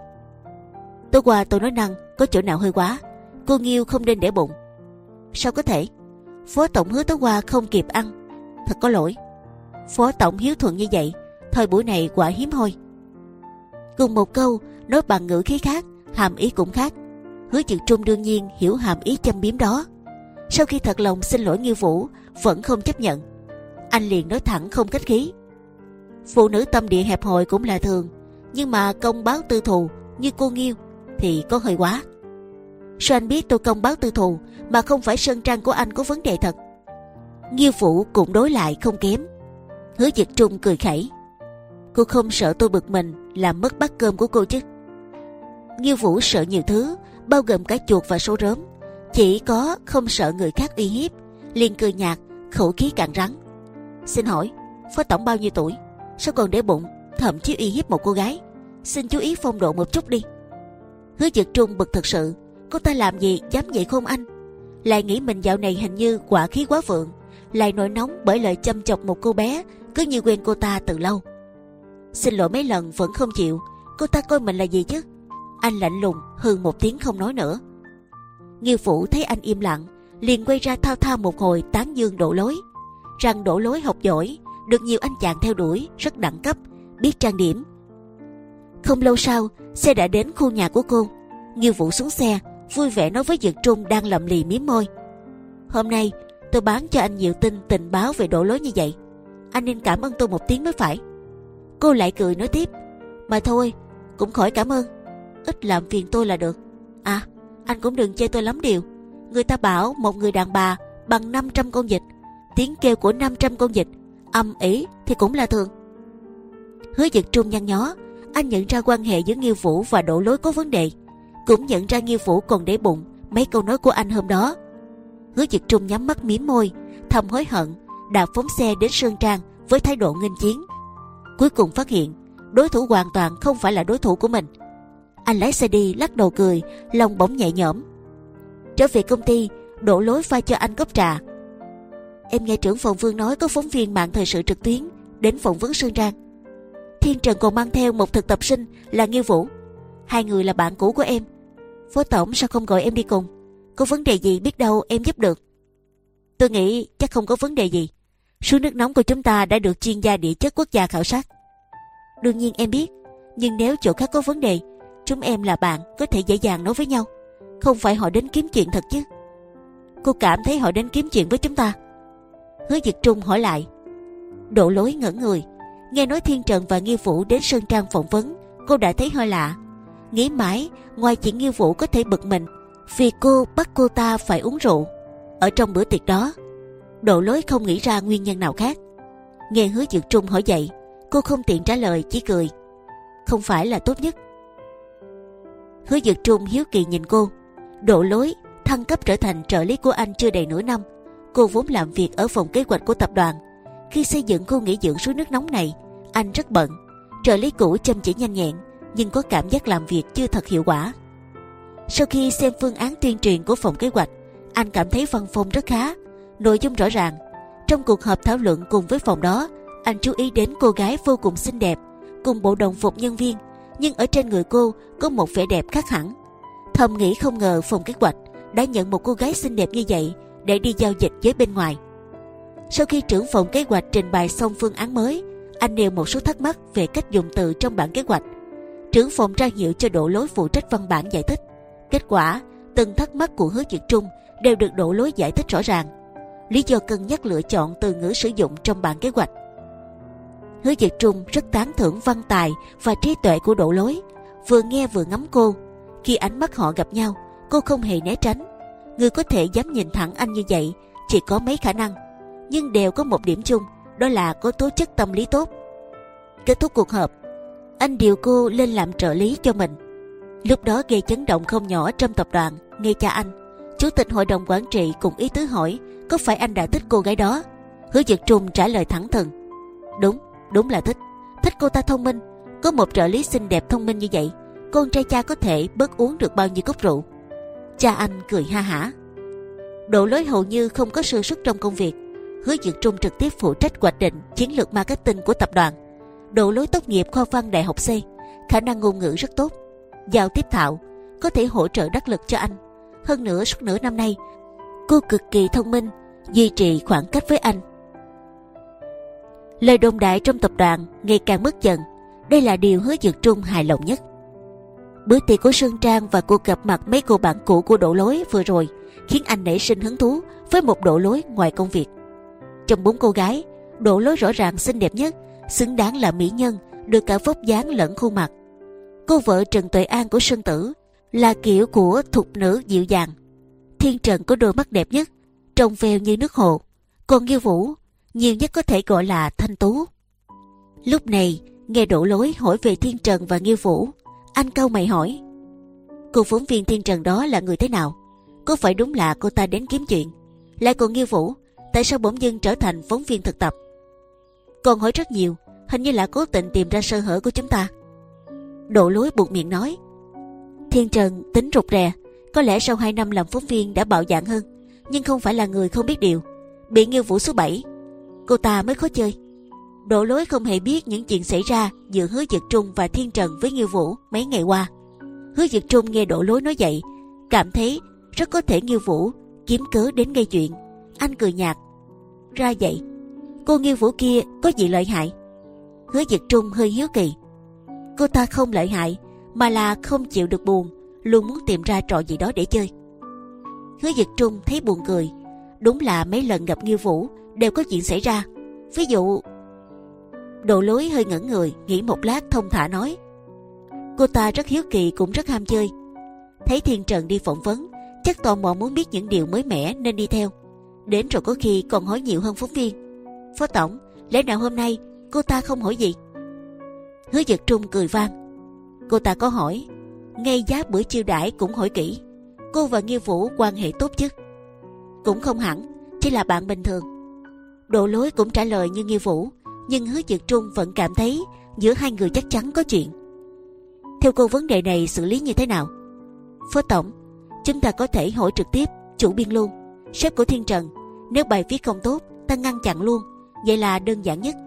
Speaker 1: Tối qua tôi nói năng có chỗ nào hơi quá, cô Nghiêu không nên để bụng. Sao có thể? Phó Tổng Hứa tối qua không kịp ăn, thật có lỗi. Phó Tổng hiếu thuận như vậy, thời buổi này quả hiếm hoi. Cùng một câu nói bằng ngữ khí khác, hàm ý cũng khác. Hứa Dực Trung đương nhiên hiểu hàm ý châm biếm đó. Sau khi thật lòng xin lỗi Nghiêu Vũ vẫn không chấp nhận, anh liền nói thẳng không khách khí: phụ nữ tâm địa hẹp hòi cũng là thường, nhưng mà công báo tư thù như cô Nghiêu thì có hơi quá. Sao anh biết tôi công báo tư thù mà không phải Sơn Trang của anh có vấn đề thật? Nghiêu Vũ cũng đối lại không kém. Hứa Dực Trung cười khẩy: cô không sợ tôi bực mình làm mất bát cơm của cô chứ? Nghiêu Vũ sợ nhiều thứ, bao gồm cả chuột và sâu rớm, chỉ có không sợ người khác uy hiếp. Liền cười nhạt, khẩu khí cạn rắn: xin hỏi Phó Tổng bao nhiêu tuổi, sao còn để bụng thậm chí uy hiếp một cô gái? Xin chú ý phong độ một chút đi. Hứa Dực Trung bực thật sự, cô ta làm gì dám vậy không anh? Lại nghĩ mình dạo này hình như quả khí quá vượng, lại nổi nóng bởi lời châm chọc một cô bé cứ như quen cô ta từ lâu. Xin lỗi mấy lần vẫn không chịu, cô ta coi mình là gì chứ? Anh lạnh lùng hừ một tiếng không nói nữa. Nghiêu Vũ thấy anh im lặng, liền quay ra thao thao một hồi tán dương Đỗ Lối, rằng Đỗ Lối học giỏi, được nhiều anh chàng theo đuổi, rất đẳng cấp, biết trang điểm. Không lâu sau, xe đã đến khu nhà của cô. Nghiêu Vũ xuống xe, vui vẻ nói với Dực Trung đang lầm lì mím môi: hôm nay tôi bán cho anh nhiều tin tình báo về Đỗ Lối như vậy, anh nên cảm ơn tôi một tiếng mới phải. Cô lại cười nói tiếp: mà thôi, cũng khỏi cảm ơn, ít làm phiền tôi là được. À, anh cũng đừng chê tôi lắm điều. Người ta bảo một người đàn bà bằng năm trăm con vịt, tiếng kêu của năm trăm con vịt âm ỉ thì cũng là thường. Hứa Dực Trung nhăn nhó, anh nhận ra quan hệ giữa Nghiêu Vũ và Đỗ Lối có vấn đề, cũng nhận ra Nghiêu Vũ còn để bụng mấy câu nói của anh hôm đó. Hứa Dực Trung nhắm mắt mím môi, thầm hối hận, đạp phóng xe đến Sơn Trang với thái độ nghênh chiến. Cuối cùng phát hiện đối thủ hoàn toàn không phải là đối thủ của mình. Anh lái xe đi lắc đầu cười, lòng bỗng nhẹ nhõm. Trở về công ty, Đỗ Lối pha cho anh cốc trà. Em nghe trưởng phòng Vương nói có phóng viên mạng thời sự trực tuyến đến phỏng vấn Sơn Trang. Thiên Trần còn mang theo một thực tập sinh là Nghiêu Vũ, hai người là bạn cũ của em. Phó Tổng sao không gọi em đi cùng? Có vấn đề gì biết đâu em giúp được. Tôi nghĩ chắc không có vấn đề gì. Suối nước nóng của chúng ta đã được chuyên gia địa chất quốc gia khảo sát. Đương nhiên em biết, nhưng nếu chỗ khác có vấn đề, chúng em là bạn có thể dễ dàng nói với nhau, không phải họ đến kiếm chuyện thật chứ. Cô cảm thấy họ đến kiếm chuyện với chúng ta? Hứa Dực Trung hỏi lại. Đỗ Lối ngẩn người, nghe nói Thiên Trần và Nghiêu Vũ đến Sơn Trang phỏng vấn, cô đã thấy hơi lạ. Nghĩ mãi, ngoài chuyện Nghiêu Vũ có thể bực mình vì cô bắt cô ta phải uống rượu ở trong bữa tiệc đó, Đỗ Lối không nghĩ ra nguyên nhân nào khác. Nghe Hứa Dực Trung hỏi vậy, cô không tiện trả lời, chỉ cười. Không phải là tốt nhất. Hứa Dực Trung hiếu kỳ nhìn cô. Đỗ Lối thăng cấp trở thành trợ lý của anh chưa đầy nửa năm. Cô vốn làm việc ở phòng kế hoạch của tập đoàn. Khi xây dựng khu nghỉ dưỡng suối nước nóng này, anh rất bận. Trợ lý cũ chăm chỉ nhanh nhẹn, nhưng có cảm giác làm việc chưa thật hiệu quả. Sau khi xem phương án tuyên truyền của phòng kế hoạch, anh cảm thấy văn phong rất khá, nội dung rõ ràng. Trong cuộc họp thảo luận cùng với phòng đó, anh chú ý đến cô gái vô cùng xinh đẹp cùng bộ đồng phục nhân viên, nhưng ở trên người cô có một vẻ đẹp khác hẳn. Thầm nghĩ không ngờ phòng kế hoạch đã nhận một cô gái xinh đẹp như vậy để đi giao dịch với bên ngoài. Sau khi trưởng phòng kế hoạch trình bày xong phương án mới, anh nêu một số thắc mắc về cách dùng từ trong bản kế hoạch. Trưởng phòng ra hiệu cho Đỗ Lối phụ trách văn bản giải thích. Kết quả Từng thắc mắc của Hứa Dực Trung đều được Đỗ Lối giải thích rõ ràng. Lý do cân nhắc lựa chọn từ ngữ sử dụng trong bản kế hoạch. Hứa Dực Trung rất tán thưởng văn tài và trí tuệ của Đỗ Lối, vừa nghe vừa ngắm cô. Khi ánh mắt họ gặp nhau, cô không hề né tránh. Người có thể dám nhìn thẳng anh như vậy chỉ có mấy khả năng, nhưng đều có một điểm chung, đó là có tố chất tâm lý tốt. Kết thúc cuộc họp, anh điều cô lên làm trợ lý cho mình. Lúc đó gây chấn động không nhỏ trong tập đoàn. Ngay cha anh, chủ tịch hội đồng quản trị cũng ý tứ hỏi có phải anh đã thích cô gái đó. Hứa Dực Trung trả lời thẳng thừng: đúng, đúng là thích. Thích cô ta thông minh. Có một trợ lý xinh đẹp thông minh như vậy, con trai cha có thể bớt uống được bao nhiêu cốc rượu. Cha anh cười ha hả. Đỗ Lối hầu như không có sơ suất trong công việc. Hứa Dực Trung trực tiếp phụ trách hoạch định chiến lược marketing của tập đoàn. Đỗ Lối tốt nghiệp khoa văn đại học C, khả năng ngôn ngữ rất tốt, giao tiếp thạo, có thể hỗ trợ đắc lực cho anh. Hơn nữa suốt nửa năm nay, cô cực kỳ thông minh, duy trì khoảng cách với anh. Lời đồn đại trong tập đoàn ngày càng mất dần. Đây là điều Hứa Dực Trung hài lòng nhất. Bữa tiệc của Sơn Trang và cuộc gặp mặt mấy cô bạn cũ của Đỗ Lối vừa rồi khiến anh nảy sinh hứng thú với một Đỗ Lối ngoài công việc. Trong bốn cô gái, Đỗ Lối rõ ràng xinh đẹp nhất, xứng đáng là mỹ nhân, được cả vóc dáng lẫn khuôn mặt. Cô vợ Trần Tuệ An của Sơn Tử là kiểu của thục nữ dịu dàng. Thiên Trần có đôi mắt đẹp nhất, trong veo như nước hồ. Còn Nghiêu Vũ nhiều nhất có thể gọi là thanh tú. Lúc này nghe Đỗ Lối hỏi về Thiên Trần và Nghiêu Vũ, anh cau mày hỏi: cô phóng viên Thiên Trần đó là người thế nào? Có phải đúng là cô ta đến kiếm chuyện? Lại còn Nghiêu Vũ, tại sao bỗng dưng trở thành phóng viên thực tập? Còn hỏi rất nhiều, hình như là cố tình tìm ra sơ hở của chúng ta. Đỗ Lối buột miệng nói: Thiên Trần tính rụt rè, có lẽ sau hai năm làm phóng viên đã bạo dạn hơn, nhưng không phải là người không biết điều. Bị Nghiêu Vũ số bảy, cô ta mới khó chơi. Đỗ Lối không hề biết những chuyện xảy ra giữa Hứa Dực Trung và Thiên Trần với Nghiêu Vũ mấy ngày qua. Hứa Dực Trung nghe Đỗ Lối nói vậy, cảm thấy rất có thể Nghiêu Vũ kiếm cớ đến gây chuyện. Anh cười nhạt: ra vậy, cô Nghiêu Vũ kia có gì lợi hại? Hứa Dực Trung hơi hiếu kỳ. Cô ta không lợi hại, mà là không chịu được buồn, luôn muốn tìm ra trò gì đó để chơi. Hứa Dực Trung thấy buồn cười. Đúng là mấy lần gặp Nghiêu Vũ đều có chuyện xảy ra. Ví dụ... Đỗ Lối hơi ngẩn người, nghĩ một lát thông thả nói: cô ta rất hiếu kỳ, cũng rất ham chơi. Thấy Thiên Trần đi phỏng vấn, chắc tò mò muốn biết những điều mới mẻ nên đi theo. Đến rồi có khi còn hỏi nhiều hơn phóng viên. Phó tổng, lẽ nào hôm nay cô ta không hỏi gì? Hứa Dực Trung cười vang: cô ta có hỏi, ngay giá bữa chiêu đãi cũng hỏi kỹ. Cô và Nghiêu Vũ quan hệ tốt chứ? Cũng không hẳn, chỉ là bạn bình thường. Đỗ Lối cũng trả lời như Nghiêu Vũ, nhưng Hứa Dực Trung vẫn cảm thấy giữa hai người chắc chắn có chuyện. Theo cô, vấn đề này xử lý như thế nào? Phó tổng, chúng ta có thể hỏi trực tiếp chủ biên luôn, sếp của Thiên Trần. Nếu bài viết không tốt, ta ngăn chặn luôn, vậy là đơn giản nhất.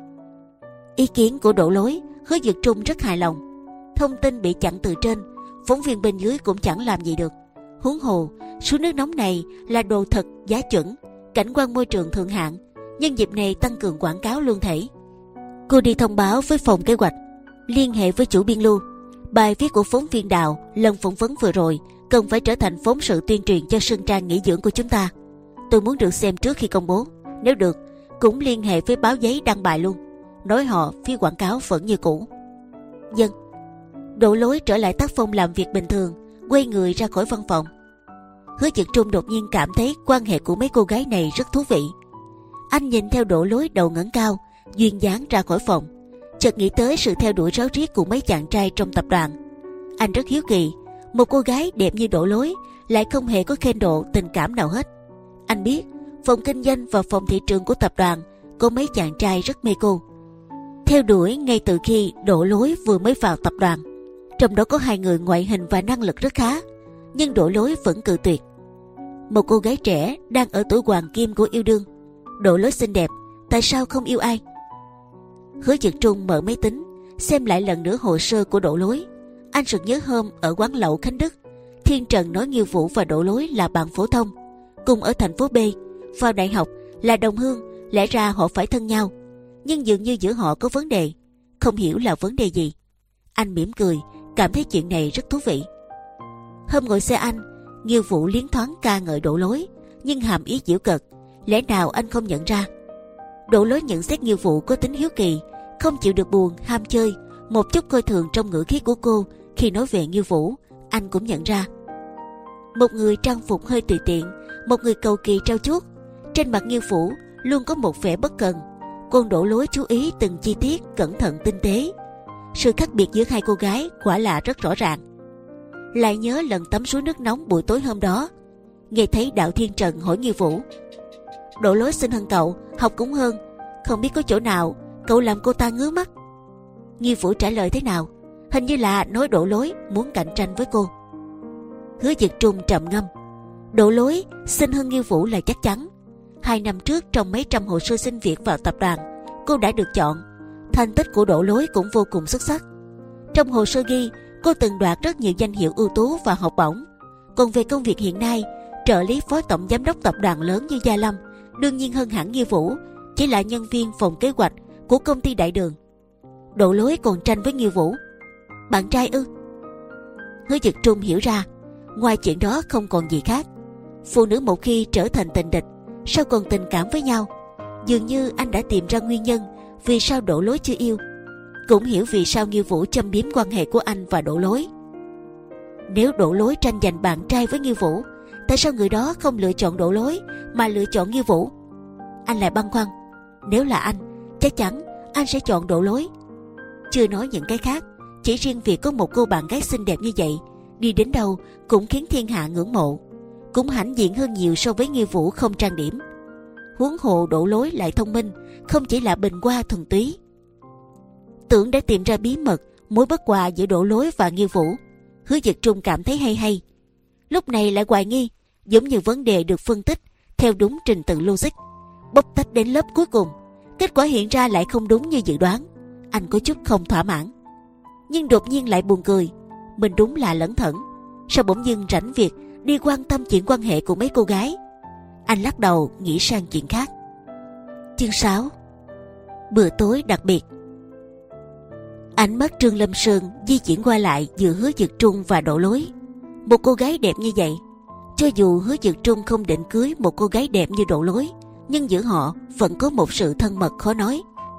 Speaker 1: Ý kiến của Đỗ Lối, Hứa Dực Trung rất hài lòng. Thông tin bị chặn từ trên, phóng viên bên dưới cũng chẳng làm gì được. Huống hồ, suối nước nóng này là đồ thật giá chuẩn, cảnh quan môi trường thượng hạng. Nhân dịp này tăng cường quảng cáo luôn thể. Cô đi thông báo với phòng kế hoạch, liên hệ với chủ biên lưu. Bài viết của phóng viên Đào lần phỏng vấn vừa rồi cần phải trở thành phóng sự tuyên truyền cho Sơn Trang nghỉ dưỡng của chúng ta. Tôi muốn được xem trước khi công bố. Nếu được, cũng liên hệ với báo giấy đăng bài luôn, nói họ phía quảng cáo vẫn như cũ. Dân. Đỗ Lối trở lại tác phong làm việc bình thường, quay người ra khỏi văn phòng. Hứa Dực Trung đột nhiên cảm thấy quan hệ của mấy cô gái này rất thú vị. Anh nhìn theo Đỗ Lối đầu ngẩng cao, duyên dáng ra khỏi phòng, chợt nghĩ tới sự theo đuổi ráo riết của mấy chàng trai trong tập đoàn. Anh rất hiếu kỳ, một cô gái đẹp như Đỗ Lối lại không hề có khen độ tình cảm nào hết. Anh biết phòng kinh doanh và phòng thị trường của tập đoàn có mấy chàng trai rất mê cô, theo đuổi ngay từ khi Đỗ Lối vừa mới vào tập đoàn. Trong đó có hai người ngoại hình và năng lực rất khá, nhưng Đỗ Lối vẫn cự tuyệt. Một cô gái trẻ đang ở tuổi hoàng kim của yêu đương. Đỗ Lối xinh đẹp, tại sao không yêu ai? Hứa Dực Trung mở máy tính, xem lại lần nữa hồ sơ của Đỗ Lối. Anh sực nhớ hôm ở quán lẩu Khánh Đức, Thiên Trần nói Nghiêu Vũ và Đỗ Lối là bạn phổ thông, cùng ở thành phố B, vào đại học, là đồng hương, lẽ ra họ phải thân nhau. Nhưng dường như giữa họ có vấn đề, không hiểu là vấn đề gì. Anh mỉm cười, cảm thấy chuyện này rất thú vị. Hôm ngồi xe anh, Nghiêu Vũ liến thoáng ca ngợi Đỗ Lối, nhưng hàm ý giễu cợt, lẽ nào anh không nhận ra? Đỗ Lối nhận xét Nghiêu Vũ có tính hiếu kỳ, không chịu được buồn, ham chơi, một chút coi thường trong ngữ khí của cô khi nói về Nghiêu Vũ. Anh cũng nhận ra, một người trang phục hơi tùy tiện, một người cầu kỳ trau chuốt. Trên mặt Nghiêu Vũ luôn có một vẻ bất cần, còn Đỗ Lối chú ý từng chi tiết cẩn thận tinh tế. Sự khác biệt giữa hai cô gái quả là rất rõ ràng. Lại nhớ lần tắm suối nước nóng buổi tối hôm đó, nghe thấy Đạo Thiên Trần hỏi Nghiêu Vũ: Đỗ Lối xinh hơn cậu, học cũng hơn, không biết có chỗ nào cậu làm cô ta ngứa mắt? Nghiêu Vũ trả lời thế nào? Hình như là nói Đỗ Lối muốn cạnh tranh với cô. Hứa Dực Trung trầm ngâm. Đỗ Lối xinh hơn Nghiêu Vũ là chắc chắn. Hai năm trước trong mấy trăm hồ sơ xin việc vào tập đoàn, cô đã được chọn. Thành tích của Đỗ Lối cũng vô cùng xuất sắc. Trong hồ sơ ghi cô từng đoạt rất nhiều danh hiệu ưu tú và học bổng. Còn về công việc hiện nay, trợ lý phó tổng giám đốc tập đoàn lớn như Gia Lâm đương nhiên hơn hẳn Nghiêu Vũ, chỉ là nhân viên phòng kế hoạch của công ty Đại Đường. Đỗ Lối còn tranh với Nghiêu Vũ. Bạn trai ư? Hứa Dực Trung hiểu ra, ngoài chuyện đó không còn gì khác. Phụ nữ một khi trở thành tình địch, sao còn tình cảm với nhau? Dường như anh đã tìm ra nguyên nhân vì sao Đỗ Lối chưa yêu, cũng hiểu vì sao Nghiêu Vũ châm biếm quan hệ của anh và Đỗ Lối. Nếu Đỗ Lối tranh giành bạn trai với Nghiêu Vũ, tại sao người đó không lựa chọn Đỗ Lối mà lựa chọn Nghiêu Vũ? Anh lại băn khoăn. Nếu là anh, chắc chắn anh sẽ chọn Đỗ Lối. Chưa nói những cái khác, chỉ riêng việc có một cô bạn gái xinh đẹp như vậy, đi đến đâu cũng khiến thiên hạ ngưỡng mộ, cũng hãnh diện hơn nhiều so với Nghiêu Vũ không trang điểm. Huống hồ Đỗ Lối lại thông minh, không chỉ là bình hoa thuần túy. Tưởng đã tìm ra bí mật mối bất hòa giữa Đỗ Lối và Nghiêu Vũ, Hứa Dực Trung cảm thấy hay hay. Lúc này lại hoài nghi, giống như vấn đề được phân tích theo đúng trình tự logic, bóc tách đến lớp cuối cùng, kết quả hiện ra lại không đúng như dự đoán. Anh có chút không thỏa mãn, nhưng đột nhiên lại buồn cười. Mình đúng là lẩn thẩn, sao bỗng dưng rảnh việc đi quan tâm chuyện quan hệ của mấy cô gái. Anh lắc đầu nghĩ sang chuyện khác. Chương sáu. Bữa tối đặc biệt. Ánh mắt Trương Lâm Sơn di chuyển qua lại giữa Hứa Dực Trung và Đỗ Lối. Một cô gái đẹp như vậy, cho dù Hứa Dực Trung không định cưới một cô gái đẹp như Đỗ Lối, nhưng giữa họ vẫn có một sự thân mật khó nói.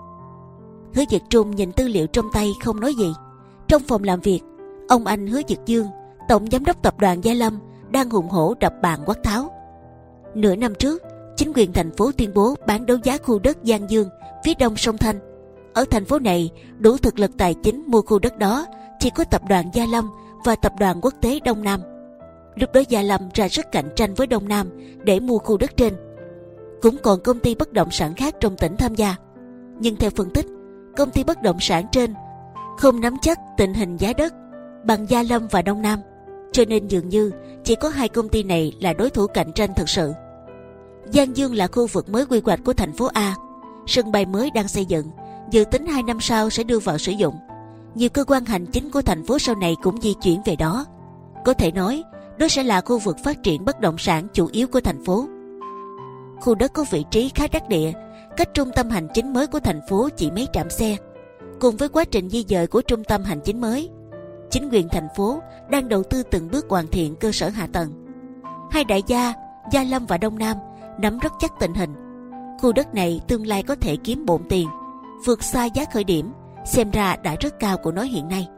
Speaker 1: Hứa Dực Trung nhìn tư liệu trong tay không nói gì. Trong phòng làm việc, ông anh Hứa Dực Dương, tổng giám đốc tập đoàn Gia Lâm, đang hùng hổ đập bàn quát tháo. Nửa năm trước, chính quyền thành phố tuyên bố bán đấu giá khu đất Giang Dương phía đông sông Thanh. Ở thành phố này, đủ thực lực tài chính mua khu đất đó chỉ có tập đoàn Gia Lâm và tập đoàn quốc tế Đông Nam. Lúc đó Gia Lâm ra sức cạnh tranh với Đông Nam để mua khu đất trên. Cũng còn công ty bất động sản khác trong tỉnh tham gia. Nhưng theo phân tích, công ty bất động sản trên không nắm chắc tình hình giá đất bằng Gia Lâm và Đông Nam, cho nên dường như chỉ có hai công ty này là đối thủ cạnh tranh thực sự. Giang Dương là khu vực mới quy hoạch của thành phố A, sân bay mới đang xây dựng, dự tính hai năm sau sẽ đưa vào sử dụng. Nhiều cơ quan hành chính của thành phố sau này cũng di chuyển về đó. Có thể nói, đó sẽ là khu vực phát triển bất động sản chủ yếu của thành phố. Khu đất có vị trí khá đắc địa, cách trung tâm hành chính mới của thành phố chỉ mấy trạm xe. Cùng với quá trình di dời của trung tâm hành chính mới, chính quyền thành phố đang đầu tư từng bước hoàn thiện cơ sở hạ tầng. Hai đại gia Gia Lâm và Đông Nam nắm rất chắc tình hình. Khu đất này tương lai có thể kiếm bộn tiền, vượt xa giá khởi điểm xem ra đã rất cao của nó hiện nay.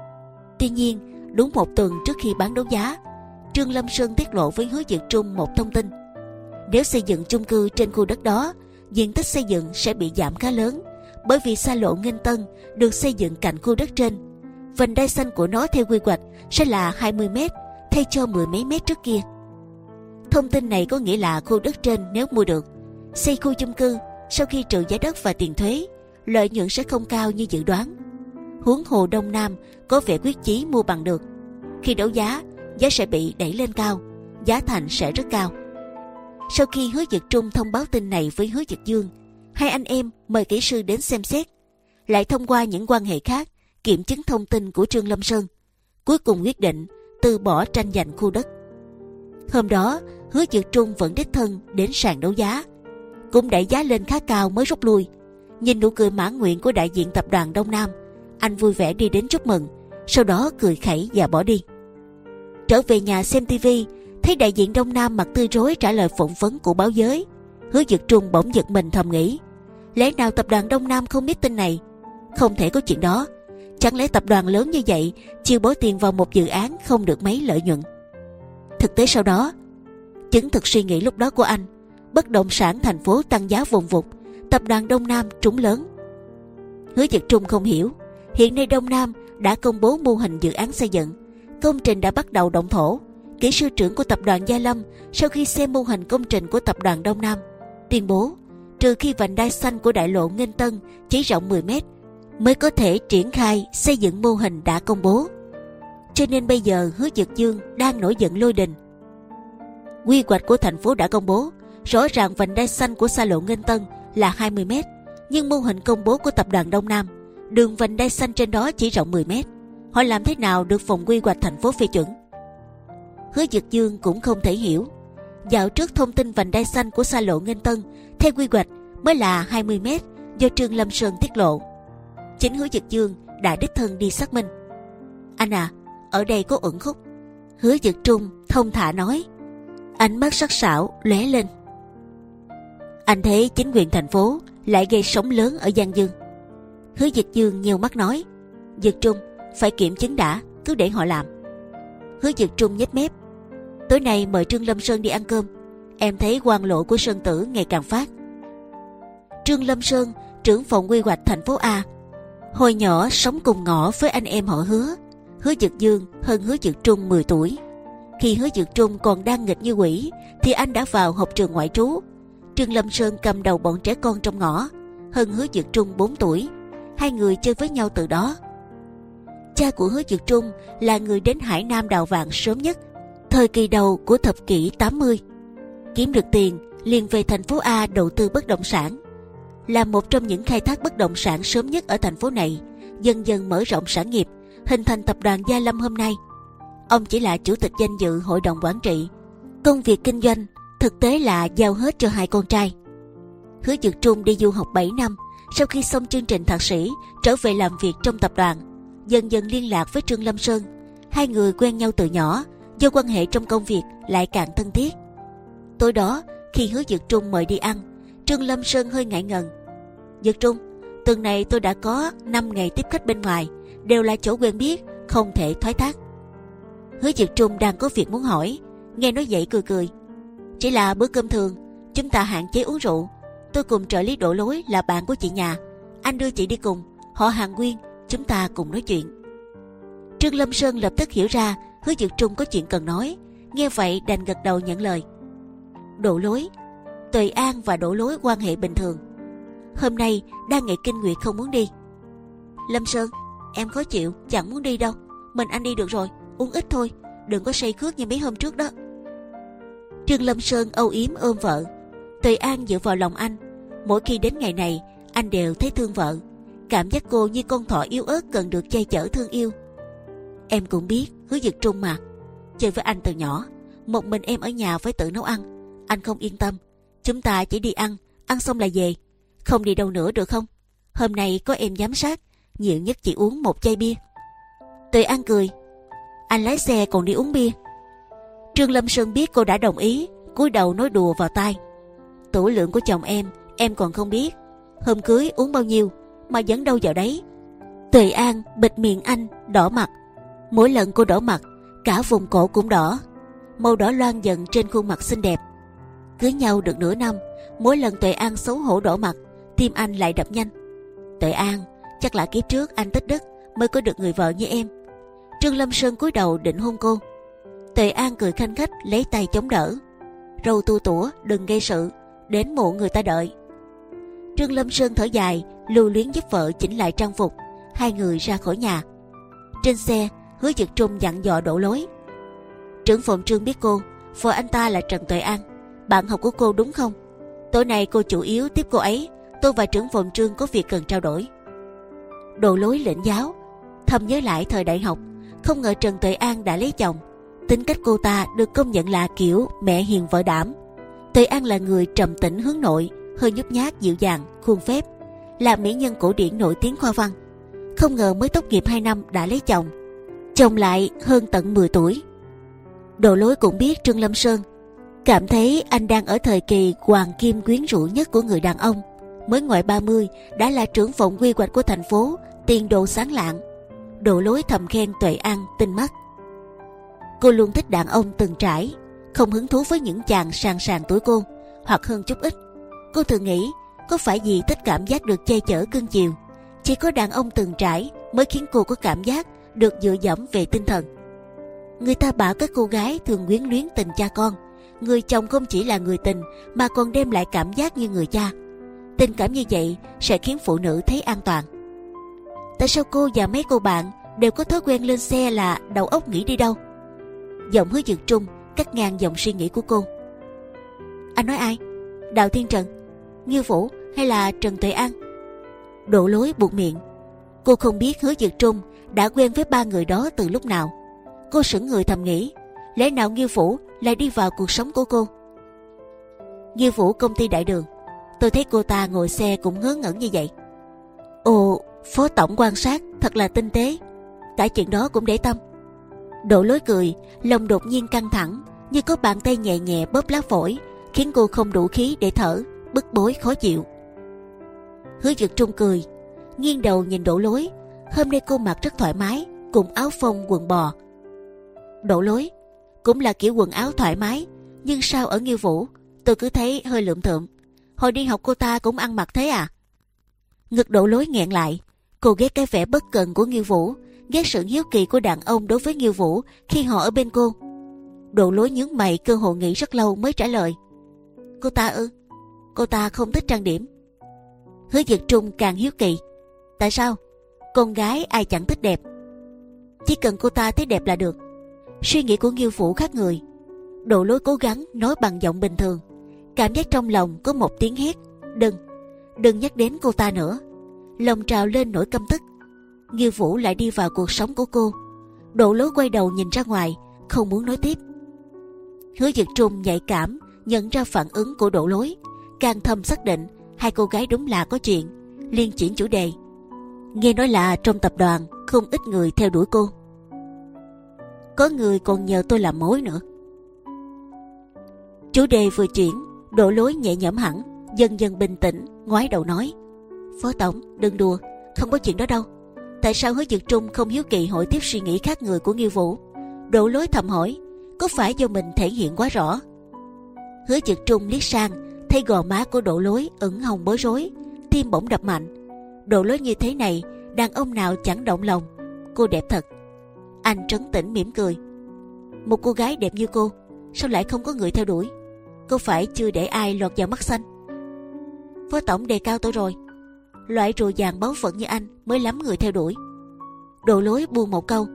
Speaker 1: Tuy nhiên, đúng một tuần trước khi bán đấu giá, Trương Lâm Sơn tiết lộ với Hứa Dực Trung một thông tin. Nếu xây dựng chung cư trên khu đất đó, diện tích xây dựng sẽ bị giảm khá lớn, bởi vì xa lộ Nghinh Tân được xây dựng cạnh khu đất trên. Vành đai xanh của nó theo quy hoạch sẽ là hai mươi mét thay cho mười mấy mét trước kia. Thông tin này có nghĩa là khu đất trên nếu mua được, xây khu chung cư, sau khi trừ giá đất và tiền thuế, lợi nhuận sẽ không cao như dự đoán. Huống hồ Đông Nam có vẻ quyết chí mua bằng được. Khi đấu giá, giá sẽ bị đẩy lên cao, giá thành sẽ rất cao. Sau khi Hứa Dực Trung thông báo tin này với Hứa Dực Dương, hai anh em mời kỹ sư đến xem xét, lại thông qua những quan hệ khác kiểm chứng thông tin của Trương Lâm Sơn, cuối cùng quyết định từ bỏ tranh giành khu đất. Hôm đó, Hứa Dực Trung vẫn đích thân đến sàn đấu giá, cũng đẩy giá lên khá cao mới rút lui. Nhìn nụ cười mãn nguyện của đại diện tập đoàn Đông Nam, anh vui vẻ đi đến chúc mừng, sau đó cười khẩy và bỏ đi. Trở về nhà xem tivi, thấy Thấy đại diện Đông Nam mặt tươi rối trả lời phỏng vấn của báo giới, Hứa Dực Trung bỗng giật mình thầm nghĩ, lẽ nào tập đoàn Đông Nam không biết tin này? Không thể có chuyện đó. Chẳng lẽ tập đoàn lớn như vậy chiêu bối tiền vào một dự án không được mấy lợi nhuận? Thực tế sau đó chứng thực suy nghĩ lúc đó của anh. Bất động sản thành phố tăng giá vùng vụt, tập đoàn Đông Nam trúng lớn. Hứa Dực Trung không hiểu, hiện nay Đông Nam đã công bố mô hình dự án xây dựng, công trình đã bắt đầu động thổ. Kỹ sư trưởng của tập đoàn Gia Lâm sau khi xem mô hình công trình của tập đoàn Đông Nam tuyên bố, trừ khi vành đai xanh của đại lộ Nghinh Tân chỉ rộng mười mét mới có thể triển khai xây dựng mô hình đã công bố. Cho nên bây giờ Hứa Dực Dương đang nổi giận lôi đình. Quy hoạch của thành phố đã công bố, rõ ràng vành đai xanh của xa lộ Nghinh Tân là hai mươi mét, nhưng mô hình công bố của tập đoàn Đông Nam, đường vành đai xanh trên đó chỉ rộng mười mét. Họ làm thế nào được phòng quy hoạch thành phố phê chuẩn? Hứa Dực Dương cũng không thể hiểu. Dạo trước thông tin vành đai xanh của xa lộ Nghinh Tân theo quy hoạch mới là hai mươi mét do Trương Lâm Sơn tiết lộ. Chính Hứa Dực Dương đã đích thân đi xác minh. Anh à, ở đây có uẩn khúc. Hứa Dực Trung thông thả nói, ánh mắt sắc sảo lóe lên. Anh thấy chính quyền thành phố lại gây sóng lớn ở Giang Dương. Hứa Dực Dương nhiều mắt nói, Dực Trung phải kiểm chứng đã, cứ để họ làm. Hứa Dực Trung nhếch mép, tối nay mời Trương Lâm Sơn đi ăn cơm. Em thấy quan lộ của Sơn Tử ngày càng phát. Trương Lâm Sơn, trưởng phòng quy hoạch thành phố A, hồi nhỏ sống cùng ngõ với anh em họ Hứa. Hứa Dực Dương hơn Hứa Dực Trung mười tuổi. Khi Hứa Dực Trung còn đang nghịch như quỷ thì anh đã vào học trường ngoại trú. Trương Lâm Sơn cầm đầu bọn trẻ con trong ngõ, hơn Hứa Dực Trung bốn tuổi. Hai người chơi với nhau từ đó. Cha của Hứa Dực Trung là người đến Hải Nam đào vàng sớm nhất, thời kỳ đầu của thập kỷ tám mươi. Kiếm được tiền liền về thành phố A đầu tư bất động sản. Là một trong những khai thác bất động sản sớm nhất ở thành phố này, dần dần mở rộng sản nghiệp, hình thành tập đoàn Gia Lâm hôm nay. Ông chỉ là chủ tịch danh dự hội đồng quản trị. Công việc kinh doanh thực tế là giao hết cho hai con trai. Hứa Dực Trung đi du học bảy năm, sau khi xong chương trình thạc sĩ trở về làm việc trong tập đoàn, dần dần liên lạc với Trương Lâm Sơn. Hai người quen nhau từ nhỏ, do quan hệ trong công việc lại càng thân thiết. Tối đó khi Hứa Dực Trung mời đi ăn, Trương Lâm Sơn hơi ngại ngần. Dực Trung, tuần này tôi đã có năm ngày tiếp khách bên ngoài, đều là chỗ quen biết, không thể thoái thác. Hứa Dực Trung đang có việc muốn hỏi, nghe nói vậy cười cười. Chỉ là bữa cơm thường, chúng ta hạn chế uống rượu. Tôi cùng trợ lý Đỗ Lối là bạn của chị nhà, anh đưa chị đi cùng, họ Hàng Nguyên, chúng ta cùng nói chuyện. Trương Lâm Sơn lập tức hiểu ra Hứa Dực Trung có chuyện cần nói, nghe vậy đành gật đầu nhận lời. Đỗ Lối, Tuệ An và Đỗ Lối quan hệ bình thường. Hôm nay đang ngày kinh nguyệt không muốn đi. Lâm Sơn, em khó chịu, chẳng muốn đi đâu. Mình anh đi được rồi, uống ít thôi, đừng có say khước như mấy hôm trước đó. Trương Lâm Sơn âu yếm ôm vợ. Tuệ An dựa vào lòng anh. Mỗi khi đến ngày này, anh đều thấy thương vợ. Cảm giác cô như con thỏ yếu ớt cần được che chở thương yêu. Em cũng biết Hứa Dực Trung mà, chơi với anh từ nhỏ, một mình em ở nhà phải tự nấu ăn, anh không yên tâm. Chúng ta chỉ đi ăn, ăn xong là về, không đi đâu nữa được không? Hôm nay có em giám sát, nhiều nhất chỉ uống một chai bia. Tuệ An cười, anh lái xe còn đi uống bia. Trương Lâm Sơn biết cô đã đồng ý, cúi đầu nói đùa vào tai. Tủ lượng của chồng em, em còn không biết. Hôm cưới uống bao nhiêu mà dẫn đâu vào đấy. Tuệ An bịt miệng anh, đỏ mặt. Mỗi lần cô đỏ mặt, cả vùng cổ cũng đỏ, màu đỏ loang dần trên khuôn mặt xinh đẹp. Cưới nhau được nửa năm, mỗi lần Tuệ An xấu hổ đỏ mặt, tim anh lại đập nhanh. Tuệ An, chắc là kiếp trước anh tích đức mới có được người vợ như em. Trương Lâm Sơn cúi đầu định hôn cô. Tuệ An cười khanh khách lấy tay chống đỡ. Râu tua tủa, đừng gây sự, đến muộn người ta đợi. Trương Lâm Sơn thở dài, lưu luyến giúp vợ chỉnh lại trang phục. Hai người ra khỏi nhà. Trên xe, Hứa Dực Trung dặn dò Đỗ Lối. Trưởng phòng Trương biết cô, vợ anh ta là Trần Tuệ An, bạn học của cô đúng không? Tối nay cô chủ yếu tiếp cô ấy, tôi và trưởng phòng Trương có việc cần trao đổi. Đỗ Lối lĩnh giáo, thầm nhớ lại thời đại học, không ngờ Trần Tuệ An đã lấy chồng. Tính cách cô ta được công nhận là kiểu mẹ hiền vợ đảm. Tuệ An là người trầm tĩnh hướng nội, hơi nhút nhát dịu dàng, khuôn phép, là mỹ nhân cổ điển nổi tiếng khoa văn. Không ngờ mới tốt nghiệp hai năm đã lấy chồng, chồng lại hơn tận mười tuổi. Độ Lối cũng biết Trương Lâm Sơn, cảm thấy anh đang ở thời kỳ hoàng kim quyến rũ nhất của người đàn ông. Mới ngoài ba mươi đã là trưởng phòng quy hoạch của thành phố, tiền đồ sáng lạng. Độ Lối thầm khen Tuệ An tinh mắt. Cô luôn thích đàn ông từng trải, không hứng thú với những chàng sàn sàn tuổi cô, hoặc hơn chút ít. Cô thường nghĩ, có phải vì thích cảm giác được che chở cưng chiều, chỉ có đàn ông từng trải mới khiến cô có cảm giác được dựa dẫm về tinh thần. Người ta bảo các cô gái thường quyến luyến tình cha con, người chồng không chỉ là người tình mà còn đem lại cảm giác như người cha. Tình cảm như vậy sẽ khiến phụ nữ thấy an toàn. Tại sao cô và mấy cô bạn đều có thói quen lên xe là đầu óc nghĩ đi đâu? Giọng Hứa Dực Trung cắt ngang dòng suy nghĩ của cô. Anh nói ai? Đào Thiên Trần, Nghiêu Vũ hay là Trần Tuệ An? Độ Lối buột miệng. Cô không biết Hứa Dực Trung đã quen với ba người đó từ lúc nào. Cô sững người thầm nghĩ, lẽ nào Nghiêu Vũ lại đi vào cuộc sống của cô? Nghiêu Vũ công ty Đại Đường, tôi thấy cô ta ngồi xe cũng ngớ ngẩn như vậy. Ồ, Phó tổng quan sát thật là tinh tế, cả chuyện đó cũng để tâm. Độ Lối cười, lòng đột nhiên căng thẳng, như có bàn tay nhẹ nhẹ bóp lá phổi, khiến cô không đủ khí để thở, bức bối khó chịu. Hứa Dực Trung cười, nghiêng đầu nhìn Độ Lối. Hôm nay cô mặc rất thoải mái, cùng áo phông quần bò. Độ Lối, cũng là kiểu quần áo thoải mái, nhưng sao ở Nghiêu Vũ tôi cứ thấy hơi lượm thượm. Hồi đi học cô ta cũng ăn mặc thế à? Ngực Độ Lối nghẹn lại. Cô ghét cái vẻ bất cần của Nghiêu Vũ, ghét sự hiếu kỳ của đàn ông đối với Nghiêu Vũ khi họ ở bên cô. Độ Lối nhướng mày, cơ hội nghĩ rất lâu mới trả lời. Cô ta ư? Cô ta không thích trang điểm. Hứa Dực Trung càng hiếu kỳ. Tại sao? Con gái ai chẳng thích đẹp, chỉ cần cô ta thấy đẹp là được. Suy nghĩ của Nghiêu Vũ khác người. Độ Lối cố gắng nói bằng giọng bình thường, cảm giác trong lòng có một tiếng hét. Đừng, đừng nhắc đến cô ta nữa. Lòng trào lên nỗi căm tức. Nghiêu Vũ lại đi vào cuộc sống của cô. Độ Lối quay đầu nhìn ra ngoài, không muốn nói tiếp. Hứa Dực Trung nhạy cảm nhận ra phản ứng của Độ Lối, càng thầm xác định hai cô gái đúng là có chuyện, liền chuyển chủ đề. Nghe nói là trong tập đoàn không ít người theo đuổi cô, có người còn nhờ tôi làm mối nữa. Chủ đề vừa chuyển, Độ Lối nhẹ nhõm hẳn, dần dần bình tĩnh, ngoái đầu nói: Phó tổng, đừng đùa, không có chuyện đó đâu. Tại sao Hứa Dực Trung không hiếu kỳ hỏi tiếp suy nghĩ khác người của Nghiêu Vũ? Độ Lối thầm hỏi, có phải do mình thể hiện quá rõ? Hứa Dực Trung liếc sang, thấy gò má của Độ Lối ửng hồng bối rối, tim bỗng đập mạnh. Độ Lối như thế này, đàn ông nào chẳng động lòng. Cô đẹp thật. Anh trấn tĩnh mỉm cười. Một cô gái đẹp như cô, sao lại không có người theo đuổi? Cô phải chưa để ai lọt vào mắt xanh? Phó tổng đề cao tôi rồi. Loại rùa vàng báu phận như anh mới lắm người theo đuổi. Độ Lối buông một câu.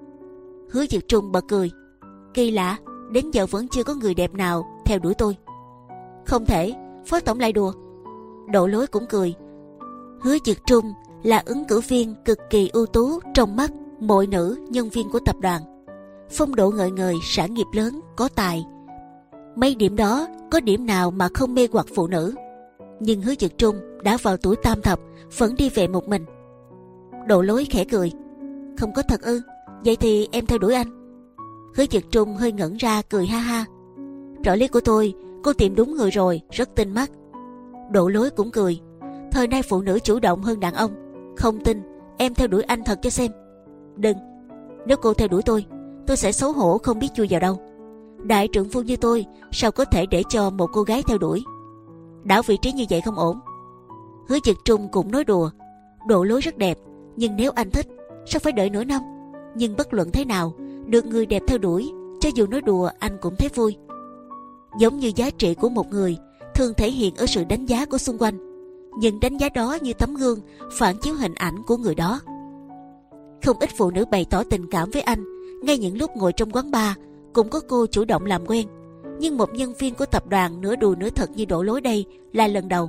Speaker 1: Hứa Dực Trung bật cười. Kỳ lạ, đến giờ vẫn chưa có người đẹp nào theo đuổi tôi. Không thể, Phó tổng lại đùa. Độ Lối cũng cười. Hứa Dực Trung là ứng cử viên cực kỳ ưu tú trong mắt mọi nữ nhân viên của tập đoàn. Phong độ ngời ngời, sản nghiệp lớn, có tài. Mấy điểm đó có điểm nào mà không mê hoặc phụ nữ? Nhưng Hứa Dực Trung đã vào tuổi tam thập, vẫn đi về một mình. Độ Lối khẽ cười. Không có thật ư? Vậy thì em theo đuổi anh. Hứa Dực Trung hơi ngẩn ra, cười ha ha. Trợ lý của tôi, cô tìm đúng người rồi, rất tinh mắt. Độ Lối cũng cười. Thời nay phụ nữ chủ động hơn đàn ông. Không tin, em theo đuổi anh thật cho xem. Đừng, nếu cô theo đuổi tôi, tôi sẽ xấu hổ không biết chui vào đâu. Đại trượng phu như tôi sao có thể để cho một cô gái theo đuổi? Đảo vị trí như vậy không ổn. Hứa Dực Trung cũng nói đùa. Độ Lối rất đẹp, nhưng nếu anh thích, sao phải đợi nửa năm? Nhưng bất luận thế nào, được người đẹp theo đuổi, cho dù nói đùa anh cũng thấy vui. Giống như giá trị của một người thường thể hiện ở sự đánh giá của xung quanh, nhưng đánh giá đó như tấm gương phản chiếu hình ảnh của người đó. Không ít phụ nữ bày tỏ tình cảm với anh, ngay những lúc ngồi trong quán bar cũng có cô chủ động làm quen. Nhưng một nhân viên của tập đoàn nửa đùa nửa thật như Độ Lối đây là lần đầu.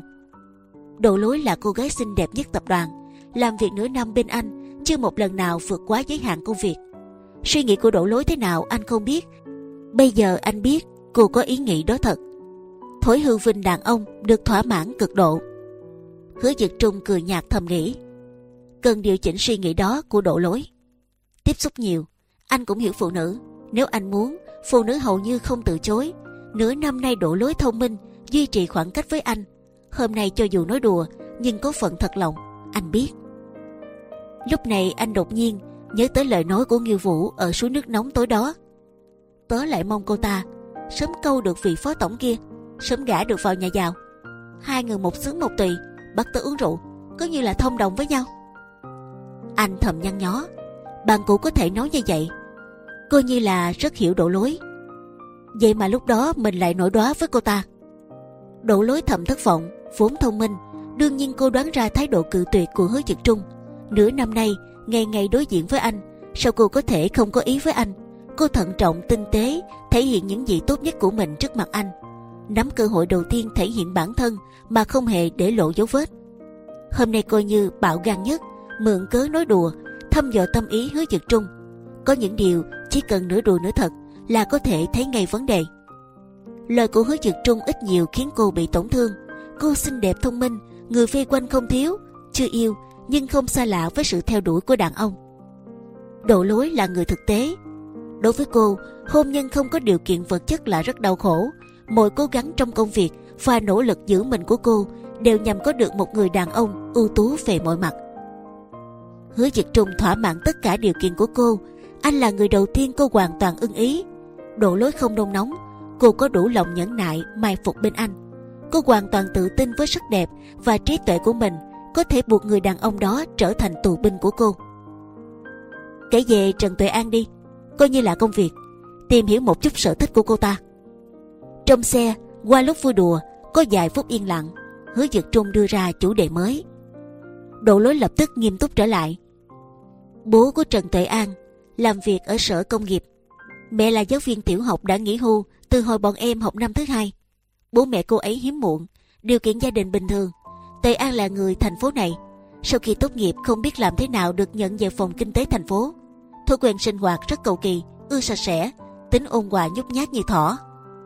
Speaker 1: Độ Lối là cô gái xinh đẹp nhất tập đoàn, làm việc nửa năm bên anh chưa một lần nào vượt quá giới hạn công việc. Suy nghĩ của Độ Lối thế nào anh không biết. Bây giờ anh biết cô có ý nghĩ đó thật. Thổi hư vinh đàn ông được thỏa mãn cực độ. Hứa Dực Trung cười nhạt thầm nghĩ, cần điều chỉnh suy nghĩ đó của Độ Lối. Tiếp xúc nhiều, anh cũng hiểu phụ nữ. Nếu anh muốn, Phụ nữ hầu như không từ chối. Nửa năm nay Đỗ Lối thông minh, duy trì khoảng cách với anh. Hôm nay cho dù nói đùa, nhưng có phần thật lòng, anh biết. Lúc này anh đột nhiên nhớ tới lời nói của Nghiêu Vũ ở suối nước nóng tối đó. Tớ lại mong cô ta sớm câu được vị phó tổng kia, sớm gả được vào nhà giàu. Hai người một xứng một tùy, bắt tớ uống rượu, cứ như là thông đồng với nhau. Anh thầm nhăn nhó, bạn cũ có thể nói như vậy, coi như là rất hiểu Đỗ Lối. Vậy mà lúc đó mình lại nổi đoá với cô ta. Đỗ Lối thầm thất vọng, vốn thông minh, đương nhiên cô đoán ra thái độ cự tuyệt của Hứa Dực Trung. Nửa năm nay ngày ngày đối diện với anh, sao cô có thể không có ý với anh? Cô thận trọng tinh tế, thể hiện những gì tốt nhất của mình trước mặt anh, nắm cơ hội đầu tiên thể hiện bản thân mà không hề để lộ dấu vết. Hôm nay coi như bạo gan nhất, mượn cớ nói đùa, thăm dò tâm ý Hứa Dực Trung. Có những điều chỉ cần nửa đùa nửa thật là có thể thấy ngay vấn đề. Lời của Hứa Dực Trung ít nhiều khiến cô bị tổn thương. Cô xinh đẹp thông minh, người vây quanh không thiếu, chưa yêu nhưng không xa lạ với sự theo đuổi của đàn ông. Đỗ Lối là người thực tế. Đối với cô, hôn nhân không có điều kiện vật chất là rất đau khổ. Mọi cố gắng trong công việc và nỗ lực giữ mình của cô đều nhằm có được một người đàn ông ưu tú về mọi mặt. Hứa Dực Trung thỏa mãn tất cả điều kiện của cô. Anh là người đầu tiên cô hoàn toàn ưng ý. Đỗ Lối không nôn nóng, cô có đủ lòng nhẫn nại mai phục bên anh. Cô hoàn toàn tự tin với sắc đẹp và trí tuệ của mình có thể buộc người đàn ông đó trở thành tù binh của cô. Kể về Trần Tuệ An đi, coi như là công việc, tìm hiểu một chút sở thích của cô ta. Trong xe, qua lúc vui đùa, có vài phút yên lặng, Hứa Dực Trung đưa ra chủ đề mới. Đỗ Lối lập tức nghiêm túc trở lại. Bố của Trần Tuệ An làm việc ở sở công nghiệp, mẹ là giáo viên tiểu học đã nghỉ hưu từ hồi bọn em học năm thứ hai. Bố mẹ cô ấy hiếm muộn, điều kiện gia đình bình thường. Tuệ An là người thành phố này, sau khi tốt nghiệp không biết làm thế nào được nhận về phòng kinh tế thành phố. Thói quen sinh hoạt rất cầu kỳ, ưa sạch sẽ, tính ôn hòa nhút nhát như thỏ.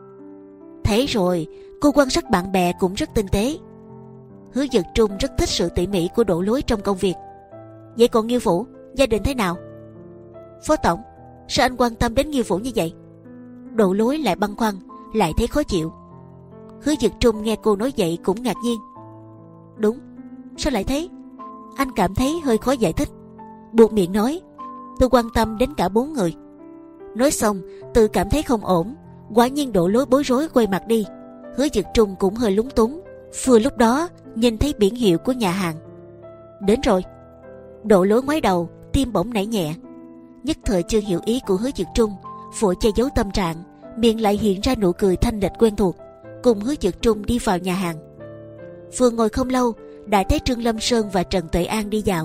Speaker 1: Thế rồi, cô quan sát bạn bè cũng rất tinh tế. Hứa Dực Trung rất thích sự tỉ mỉ của Đỗ Lối trong công việc. Vậy còn Nghiêu Vũ, gia đình thế nào? Phó tổng, sao anh quan tâm đến Nghiêu Vũ như vậy? Đỗ Lối lại băn khoăn, lại thấy khó chịu. Hứa Dực Trung nghe cô nói vậy cũng ngạc nhiên. Đúng, sao lại thế? Anh cảm thấy hơi khó giải thích, buộc miệng nói, tôi quan tâm đến cả bốn người. Nói xong, tự cảm thấy không ổn. Quả nhiên Đỗ Lối bối rối quay mặt đi. Hứa Dực Trung cũng hơi lúng túng. Vừa lúc đó nhìn thấy biển hiệu của nhà hàng. Đến rồi. Đỗ Lối ngoái đầu, tim bỗng nảy nhẹ. Nhất thời chưa hiểu ý của Hứa Dực Trung, vội che giấu tâm trạng, miệng lại hiện ra nụ cười thanh lịch quen thuộc. Cùng Hứa Dực Trung đi vào nhà hàng. Vừa ngồi không lâu, đã thấy Trương Lâm Sơn và Trần Tuệ An đi vào.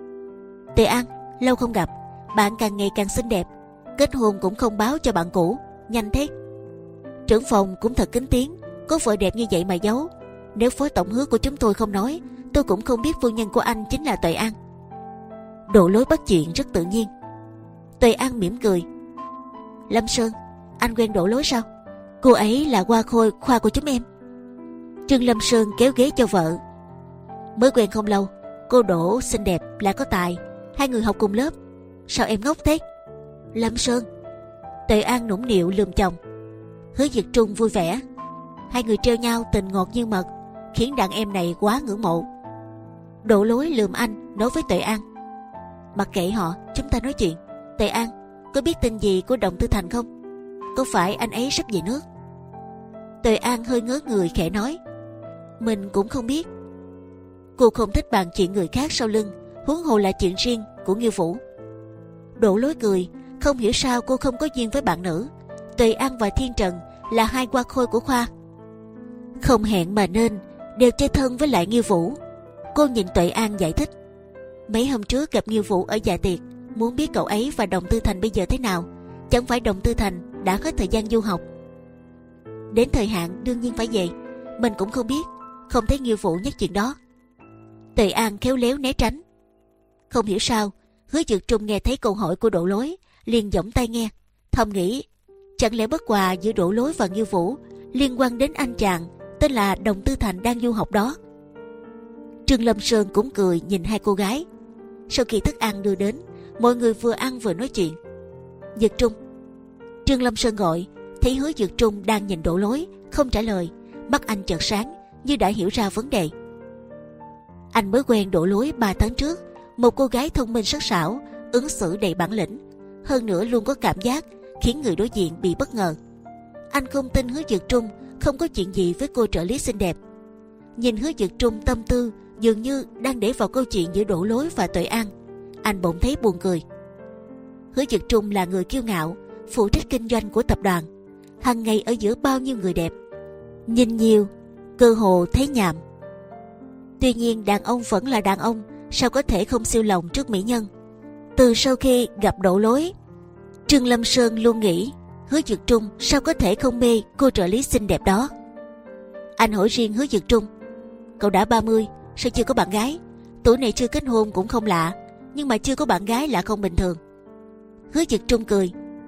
Speaker 1: Tuệ An, lâu không gặp, bạn càng ngày càng xinh đẹp. Kết hôn cũng không báo cho bạn cũ, nhanh thế. Trưởng phòng cũng thật kính tiếng, có vợ đẹp như vậy mà giấu. Nếu phó tổng Hứa của chúng tôi không nói, tôi cũng không biết phu nhân của anh chính là Tuệ An. Đỗ Lối bắt chuyện rất tự nhiên. Tuệ An mỉm cười. Lâm Sơn, anh quen Đỗ Lối sao? Cô ấy là hoa khôi khoa của chúng em. Trương Lâm Sơn kéo ghế cho vợ. Mới quen không lâu, cô Đỗ xinh đẹp lại có tài, hai người học cùng lớp. Sao em ngốc thế? Lâm Sơn. Tuệ An nũng nịu lườm chồng. Hứa Dực Trung vui vẻ. Hai người treo nhau tình ngọt như mật, khiến đàn em này quá ngưỡng mộ. Đỗ Lối lườm anh, nói với Tuệ An. Mặc kệ họ, chúng ta nói chuyện. Tuệ An, có biết tin gì của Đồng Tư Thành không? Có phải anh ấy sắp về nước? Tuệ An hơi ngớ người khẽ nói. Mình cũng không biết. Cô không thích bàn chuyện người khác sau lưng, huống hồ là chuyện riêng của Nghiêu Vũ. Đỗ Lối cười, không hiểu sao cô không có duyên với bạn nữ. Tuệ An và Thiên Trần là hai hoa khôi của khoa, không hẹn mà nên đều chơi thân với lại Nghiêu Vũ. Cô nhìn Tuệ An giải thích. Mấy hôm trước gặp Nghiêu Vũ ở dạ tiệc, muốn biết cậu ấy và Đồng Tư Thành bây giờ thế nào. Chẳng phải Đồng Tư Thành đã hết thời gian du học, đến thời hạn đương nhiên phải về. Mình cũng không biết, không thấy Nghiêu Vũ nhắc chuyện đó. Tuệ An khéo léo né tránh. Không hiểu sao, Hứa Dực Trung nghe thấy câu hỏi của Đỗ Lối, liền giỏng tai nghe, thầm nghĩ, chẳng lẽ bất hòa giữa Đỗ Lối và Nghiêu Vũ liên quan đến anh chàng tên là Đồng Tư Thành đang du học đó. Trương Lâm Sơn cũng cười nhìn hai cô gái. Sau khi thức ăn đưa đến, mọi người vừa ăn vừa nói chuyện. Dực Trung, Trương Lâm Sơn gọi, thấy Hứa Dược Trung đang nhìn Đỗ Lối không trả lời, mắt anh chợt sáng như đã hiểu ra vấn đề. Anh mới quen Đỗ Lối ba tháng trước, một cô gái thông minh sắc sảo, ứng xử đầy bản lĩnh, hơn nữa luôn có cảm giác khiến người đối diện bị bất ngờ. Anh không tin Hứa Dược Trung không có chuyện gì với cô trợ lý xinh đẹp. Nhìn Hứa Dược Trung tâm tư dường như đang để vào câu chuyện giữa Đỗ Lối và Tuệ An, anh bỗng thấy buồn cười. Hứa Dược Trung là người kiêu ngạo, phụ trách kinh doanh của tập đoàn, hàng ngày ở giữa bao nhiêu người đẹp, nhìn nhiều cơ hồ thấy nhàm. Tuy nhiên đàn ông vẫn là đàn ông, sao có thể không siêu lòng trước mỹ nhân. Từ sau khi gặp Đỗ Lối, Trương Lâm Sơn luôn nghĩ Hứa Dược Trung sao có thể không mê cô trợ lý xinh đẹp đó. Anh hỏi riêng Hứa Dược Trung, cậu đã ba mươi sao chưa có bạn gái? Tuổi này chưa kết hôn cũng không lạ, nhưng mà chưa có bạn gái là không bình thường. Hứa Dược Trung cười,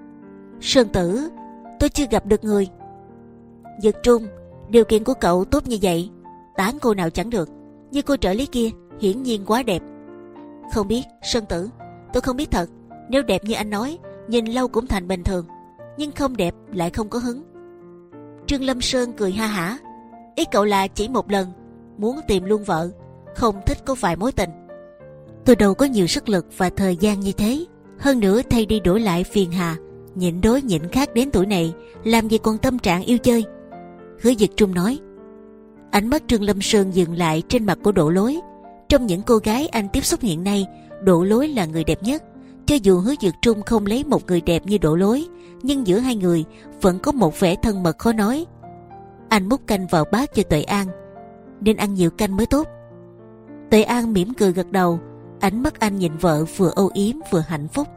Speaker 1: Sơn tử, tôi chưa gặp được người. Dược Trung, điều kiện của cậu tốt như vậy, tán cô nào chẳng được, như cô trợ lý kia hiển nhiên quá đẹp. Không biết Sơn tử, tôi không biết thật. Nếu đẹp như anh nói, nhìn lâu cũng thành bình thường, nhưng không đẹp lại không có hứng. Trương Lâm Sơn cười ha hả, ý cậu là chỉ một lần muốn tìm luôn vợ, không thích có vài mối tình. Tôi đâu có nhiều sức lực và thời gian như thế, hơn nữa thay đi đổi lại phiền hà, nhịn đối nhịn khác đến tuổi này, làm gì còn tâm trạng yêu chơi. Hứa Dực Trung nói. Ánh mắt Trương Lâm Sơn dừng lại trên mặt của Đỗ Lối. Trong những cô gái anh tiếp xúc hiện nay, Đỗ Lối là người đẹp nhất. Cho dù Hứa Dực Trung không lấy một người đẹp như Đỗ Lối, nhưng giữa hai người vẫn có một vẻ thân mật khó nói. Anh múc canh vào bát cho Tuệ An, nên ăn nhiều canh mới tốt. Tuệ An mỉm cười gật đầu, ánh mắt anh nhìn vợ vừa âu yếm vừa hạnh phúc.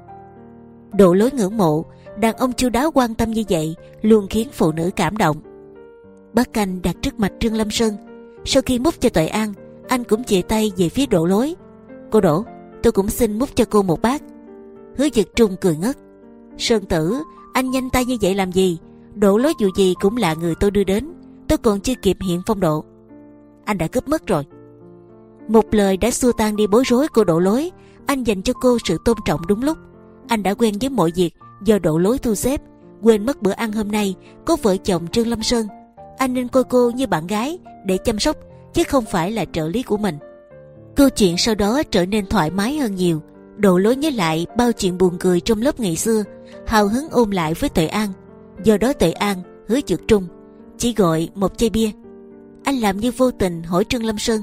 Speaker 1: Đỗ Lối ngưỡng mộ, đàn ông chu đáo quan tâm như vậy luôn khiến phụ nữ cảm động. Bát canh đặt trước mặt Trương Lâm Sơn. Sau khi múc cho Tuệ An, anh cũng chìa tay về phía Đỗ Lối. Cô Đỗ, tôi cũng xin múc cho cô một bát. Hứa Dực Trung cười ngất. Sơn tử, anh nhanh tay như vậy làm gì? Đỗ Lối dù gì cũng là người tôi đưa đến, tôi còn chưa kịp hiện phong độ. Anh đã cướp mất rồi. Một lời đã xua tan đi bối rối của Đỗ Lối. Anh dành cho cô sự tôn trọng đúng lúc. Anh đã quen với mọi việc do Đỗ Lối thu xếp, quên mất bữa ăn hôm nay có vợ chồng Trương Lâm Sơn. Anh nên coi cô như bạn gái để chăm sóc, chứ không phải là trợ lý của mình. Câu chuyện sau đó trở nên thoải mái hơn nhiều. Đỗ Lối nhớ lại bao chuyện buồn cười trong lớp ngày xưa, hào hứng ôm lại với Tuệ An. Do đó Tuệ An, Hứa Dực Trung chỉ gọi một chai bia. Anh làm như vô tình hỏi Trương Lâm Sơn.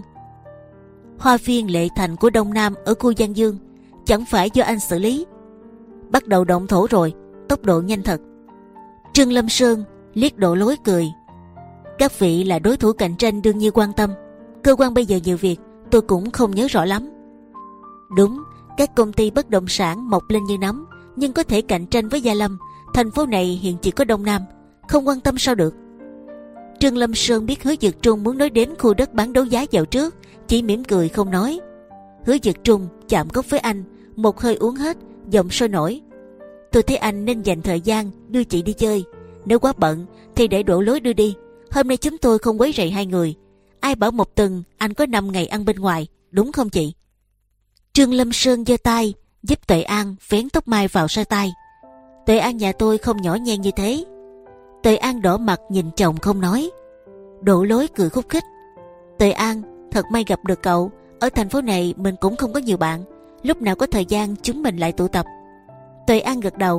Speaker 1: Hoa viên Lệ Thành của Đông Nam ở khu Giang Dương chẳng phải do anh xử lý? Bắt đầu động thổ rồi, tốc độ nhanh thật. Trương Lâm Sơn liếc Đỗ Lối cười. Các vị là đối thủ cạnh tranh đương nhiên quan tâm. Cơ quan bây giờ nhiều việc, tôi cũng không nhớ rõ lắm. Đúng, các công ty bất động sản mọc lên như nấm, nhưng có thể cạnh tranh với Gia Lâm. Thành phố này hiện chỉ có Đông Nam, không quan tâm sao được. Trương Lâm Sơn biết Hứa Dực Trung muốn nói đến khu đất bán đấu giá dạo trước, chỉ mỉm cười không nói. Hứa Dực Trung chạm cốc với anh, một hơi uống hết, giọng sôi nổi. Tôi thấy anh nên dành thời gian đưa chị đi chơi. Nếu quá bận thì để Đỗ Lối đưa đi. Hôm nay chúng tôi không quấy rầy hai người. Ai bảo một tuần anh có năm ngày ăn bên ngoài, đúng không chị? Trương Lâm Sơn giơ tay giúp Tuệ An vén tóc mai vào sau tay. Tuệ An nhà tôi không nhỏ nhen như thế. Tuệ An đỏ mặt nhìn chồng không nói. Đỗ Lối cười khúc khích. Tuệ An, thật may gặp được cậu. Ở thành phố này mình cũng không có nhiều bạn, lúc nào có thời gian chúng mình lại tụ tập. Tuệ An gật đầu.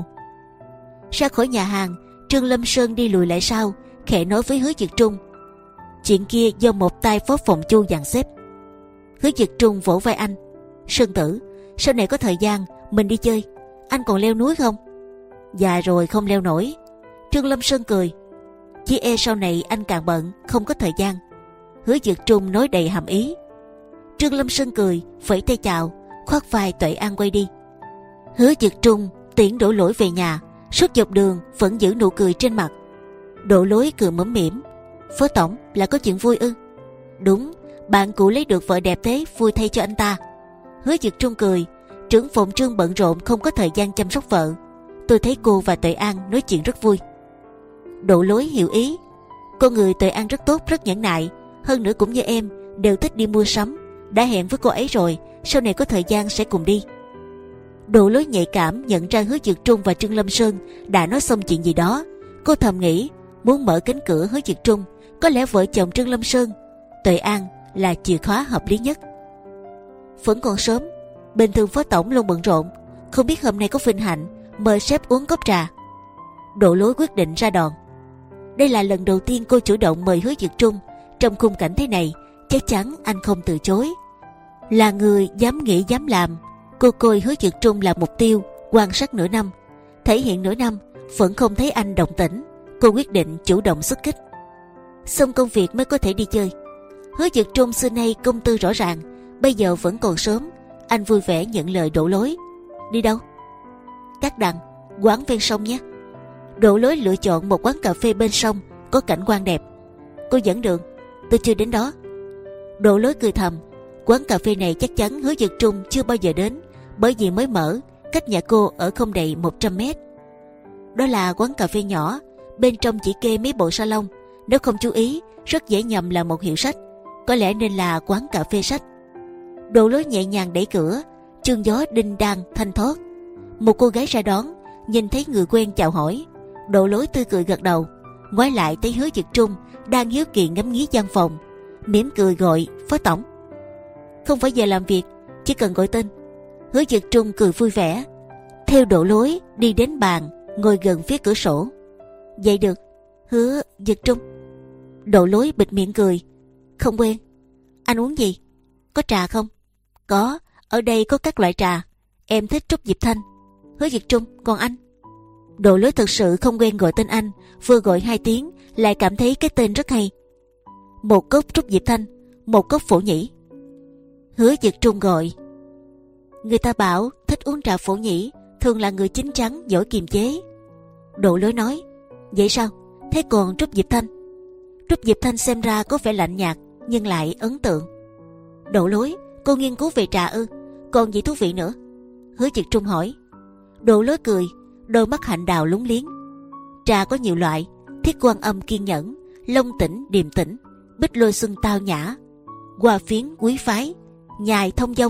Speaker 1: Ra khỏi nhà hàng, Trương Lâm Sơn đi lùi lại sau, khẽ nói với Hứa Dực Trung. Chuyện kia do một tay phó phòng Chu dàn xếp. Hứa Dực Trung vỗ vai anh. Sơn tử, sau này có thời gian mình đi chơi. Anh còn leo núi không? Già rồi không leo nổi. Trương Lâm Sơn cười. Chỉ e sau này anh càng bận, không có thời gian. Hứa Dực Trung nói đầy hàm ý. Trương Lâm Sơn cười, vẫy tay chào, khoác vai Tuệ An quay đi. Hứa Dực Trung tiễn Đỗ Lối về nhà, suốt dọc đường vẫn giữ nụ cười trên mặt. Đỗ Lối cười mẫm mỉm. Phó tổng là có chuyện vui ư? Đúng, bạn cũ lấy được vợ đẹp thế, vui thay cho anh ta. Hứa Dực Trung cười. Trưởng phòng Trương bận rộn không có thời gian chăm sóc vợ. Tôi thấy cô và Tuệ An nói chuyện rất vui. Đỗ Lối hiểu ý. Con người Tuệ An rất tốt, rất nhẫn nại, hơn nữa cũng như em, đều thích đi mua sắm. Đã hẹn với cô ấy rồi, sau này có thời gian sẽ cùng đi. Độ Lối nhạy cảm nhận ra Hứa Dực Trung và Trương Lâm Sơn đã nói xong chuyện gì đó. Cô thầm nghĩ muốn mở cánh cửa Hứa Dực Trung, có lẽ vợ chồng Trương Lâm Sơn, Tuệ An là chìa khóa hợp lý nhất. Vẫn còn sớm, bình thường phó tổng luôn bận rộn, không biết hôm nay có vinh hạnh mời sếp uống cốc trà. Độ Lối quyết định ra đòn. Đây là lần đầu tiên cô chủ động mời Hứa Dực Trung. Trong khung cảnh thế này, chắc chắn anh không từ chối. Là người dám nghĩ dám làm, cô coi Hứa Dực Trung là mục tiêu, quan sát nửa năm. Thể hiện nửa năm vẫn không thấy anh động tĩnh, cô quyết định chủ động xuất kích. Xong công việc mới có thể đi chơi. Hứa Dực Trung xưa nay công tư rõ ràng, bây giờ vẫn còn sớm. Anh vui vẻ nhận lời Độ Lối. Đi đâu? Cát Đằng, quán ven sông nhé. Độ Lối lựa chọn một quán cà phê bên sông, có cảnh quan đẹp. Cô dẫn đường, tôi chưa đến đó. Độ Lối cười thầm, quán cà phê này chắc chắn Hứa Dực Trung chưa bao giờ đến, bởi vì mới mở, cách nhà cô ở không đầy một trăm mét. Đó là quán cà phê nhỏ, bên trong chỉ kê mấy bộ salon. Nếu không chú ý, rất dễ nhầm là một hiệu sách. Có lẽ nên là quán cà phê sách. Độ Lối nhẹ nhàng đẩy cửa, chương gió đinh đang thanh thoát. Một cô gái ra đón, nhìn thấy người quen chào hỏi. Độ Lối tươi cười gật đầu, ngoái lại thấy Hứa Dực Trung đang hiếu kỳ ngắm nghía gian phòng, mỉm cười gọi phó tổng. Không phải giờ làm việc, chỉ cần gọi tên. Hứa Dực Trung cười vui vẻ, theo Độ Lối đi đến bàn, ngồi gần phía cửa sổ. Vậy được, Hứa Dực Trung. Độ Lối bịt miệng cười, không quen. Anh uống gì? Có trà không? Có, ở đây có các loại trà. Em thích Trúc Diệp Thanh. Hứa Dực Trung, còn anh? Độ Lối thực sự không quen gọi tên anh, vừa gọi hai tiếng lại cảm thấy cái tên rất hay. Một cốc Trúc Diệp Thanh, một cốc Phổ Nhĩ. Hứa Dực Trung gọi. Người ta bảo thích uống trà Phổ Nhĩ thường là người chín chắn, giỏi kiềm chế. Độ Lối nói, vậy sao? Thế còn Trúc Diệp Thanh? Trúc Diệp Thanh xem ra có vẻ lạnh nhạt nhưng lại ấn tượng. Độ Lối, cô nghiên cứu về trà ư? Còn gì thú vị nữa? Hứa Dực Trung hỏi. Độ Lối cười, đôi mắt hạnh đào lúng liếng. Trà có nhiều loại: Thiết Quan Âm kiên nhẫn, Long Tỉnh điềm tĩnh, Bích Lôi Xuân tao nhã, Hoa Phiến quý phái, Nhài thông dong.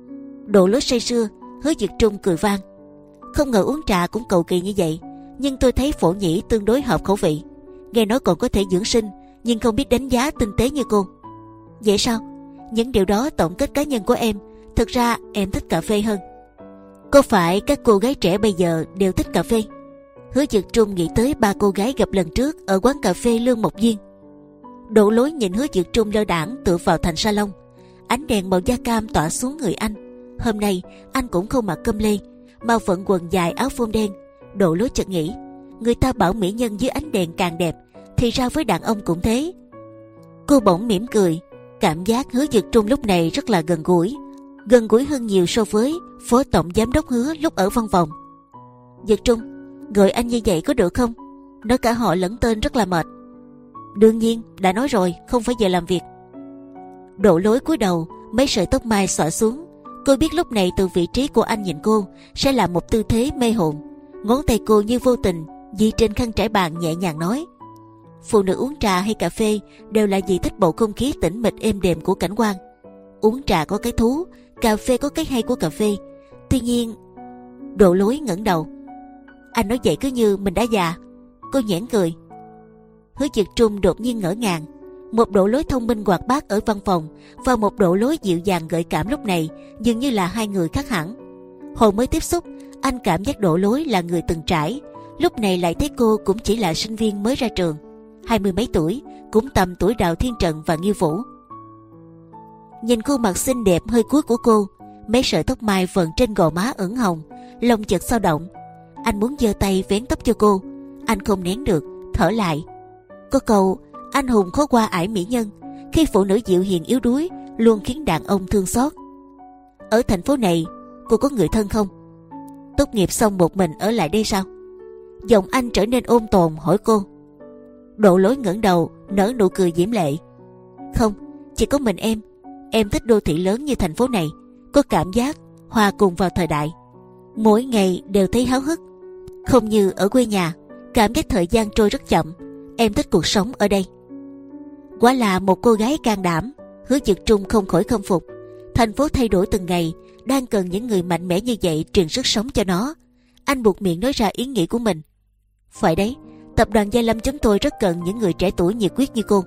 Speaker 1: Độ Lối say sưa. Hứa Dực Trung cười vang. Không ngờ uống trà cũng cầu kỳ như vậy, nhưng tôi thấy Phổ Nhĩ tương đối hợp khẩu vị. Nghe nói còn có thể dưỡng sinh, nhưng không biết đánh giá tinh tế như cô. Vậy sao? Những điều đó tổng kết cá nhân của em. Thực ra em thích cà phê hơn. Có phải các cô gái trẻ bây giờ đều thích cà phê? Hứa Dực Trung nghĩ tới ba cô gái gặp lần trước ở quán cà phê Lương Mộc Duyên. Độ Lối nhìn Hứa Dực Trung lơ đãng tựa vào thành salon. Ánh đèn màu da cam tỏa xuống người anh. Hôm nay anh cũng không mặc com lê, mà vận quần dài áo phông đen. Độ Lối chợt nghĩ, người ta bảo mỹ nhân dưới ánh đèn càng đẹp, thì ra với đàn ông cũng thế. Cô bỗng mỉm cười, cảm giác Hứa Dực Trung lúc này rất là gần gũi, gần gũi hơn nhiều so với phó tổng giám đốc Hứa lúc ở văn phòng. Dực Trung, gọi anh như vậy có được không? Nói cả họ lẫn tên rất là mệt. Đương nhiên, đã nói rồi, không phải giờ làm việc. Độ Lối cúi đầu, mấy sợi tóc mai xõa xuống. Cô biết lúc này từ vị trí của anh nhìn cô sẽ là một tư thế mê hồn. Ngón tay cô như vô tình di trên khăn trải bàn, nhẹ nhàng nói: phụ nữ uống trà hay cà phê đều là vì thích bầu không khí tĩnh mịch êm đềm của cảnh quan. Uống trà có cái thú, cà phê có cái hay của cà phê. Tuy nhiên... Độ Lối ngẩng đầu. Anh nói vậy cứ như mình đã già. Cô nhoẻn cười. Hứa Dực Trung đột nhiên ngỡ ngàng. Một Độ Lối thông minh hoạt bát ở văn phòng và một Độ Lối dịu dàng gợi cảm lúc này dường như là hai người khác hẳn. Hồi mới tiếp xúc, anh cảm giác Độ Lối là người từng trải, lúc này lại thấy cô cũng chỉ là sinh viên mới ra trường, hai mươi mấy tuổi, cũng tầm tuổi Đào Thiên Trần và Nghiêu Vũ. Nhìn khuôn mặt xinh đẹp hơi cuối của cô, mấy sợi tóc mai vờn trên gò má ửng hồng, lòng chợt dao động. Anh muốn giơ tay vén tóc cho cô, anh không nén được, thở lại. Có câu anh hùng khó qua ải mỹ nhân, khi phụ nữ dịu hiền yếu đuối luôn khiến đàn ông thương xót. Ở thành phố này, cô có người thân không? Tốt nghiệp xong một mình ở lại đây sao? Giọng anh trở nên ôn tồn hỏi cô. Độ Lối ngẩng đầu nở nụ cười diễm lệ. Không, chỉ có mình em. Em thích đô thị lớn như thành phố này, có cảm giác hòa cùng vào thời đại, mỗi ngày đều thấy háo hức, không như ở quê nhà, cảm giác thời gian trôi rất chậm. Em thích cuộc sống ở đây. Quả là một cô gái can đảm. Hứa Dực Trung không khỏi khâm phục. Thành phố thay đổi từng ngày, đang cần những người mạnh mẽ như vậy truyền sức sống cho nó. Anh buộc miệng nói ra ý nghĩ của mình. Phải đấy, tập đoàn Gia Lâm chúng tôi rất cần những người trẻ tuổi nhiệt huyết như cô.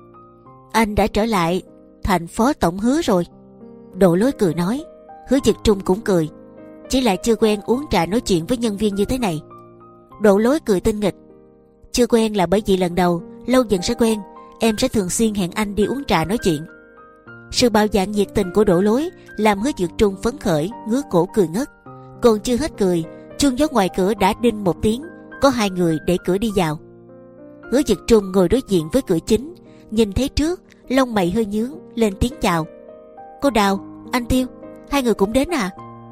Speaker 1: Anh đã trở lại thành phó tổng Hứa rồi. Độ Lối cười nói. Hứa Dực Trung cũng cười. Chỉ là chưa quen uống trà nói chuyện với nhân viên như thế này. Độ Lối cười tinh nghịch. Chưa quen là bởi vì lần đầu, lâu dần sẽ quen. Em sẽ thường xuyên hẹn anh đi uống trà nói chuyện. Sự bạo dạn nhiệt tình của Độ Lối làm Hứa Dực Trung phấn khởi, ngứa cổ cười ngất. Còn chưa hết cười, chuông gió ngoài cửa đã đinh một tiếng. Có hai người đẩy cửa đi vào. Hứa Dực Trung ngồi đối diện với cửa chính, nhìn thấy trước, lông mày hơi nhướng, lên tiếng chào. Cô Đào, anh Tiêu, hai người cũng đến à?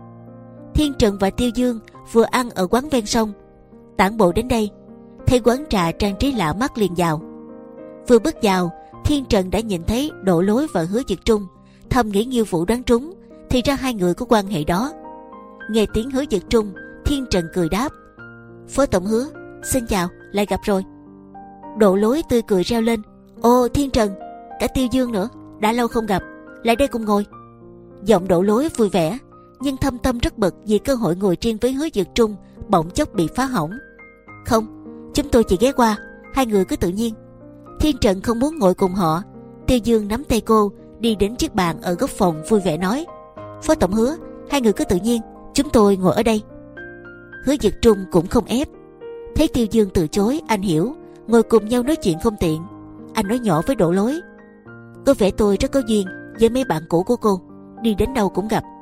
Speaker 1: Thiên Trần và Tiêu Dương vừa ăn ở quán ven sông, tản bộ đến đây, thấy quán trà trang trí lạ mắt liền vào. Vừa bước vào, Thiên Trần đã nhìn thấy Độ Lối và Hứa Dực Trung, thầm nghĩ Nghiêu Vũ đoán trúng, thì ra hai người có quan hệ đó. Nghe tiếng Hứa Dực Trung, Thiên Trần cười đáp. Phó tổng Hứa, xin chào, lại gặp rồi. Độ Lối tươi cười reo lên. Ô Thiên Trần, cả Tiêu Dương nữa, đã lâu không gặp, lại đây cùng ngồi. Giọng Độ Lối vui vẻ, nhưng thâm tâm rất bực vì cơ hội ngồi riêng với Hứa Dực Trung bỗng chốc bị phá hỏng. Không, chúng tôi chỉ ghé qua, hai người cứ tự nhiên. Thiên Trần không muốn ngồi cùng họ. Tiêu Dương nắm tay cô đi đến chiếc bàn ở góc phòng vui vẻ nói. Phó tổng Hứa, hai người cứ tự nhiên, chúng tôi ngồi ở đây. Hứa Dực Trung cũng không ép. Thấy Tiêu Dương từ chối, anh hiểu ngồi cùng nhau nói chuyện không tiện. Anh nói nhỏ với Độ Lối. Có vẻ tôi rất có duyên với mấy bạn cũ của cô, đi đến đâu cũng gặp.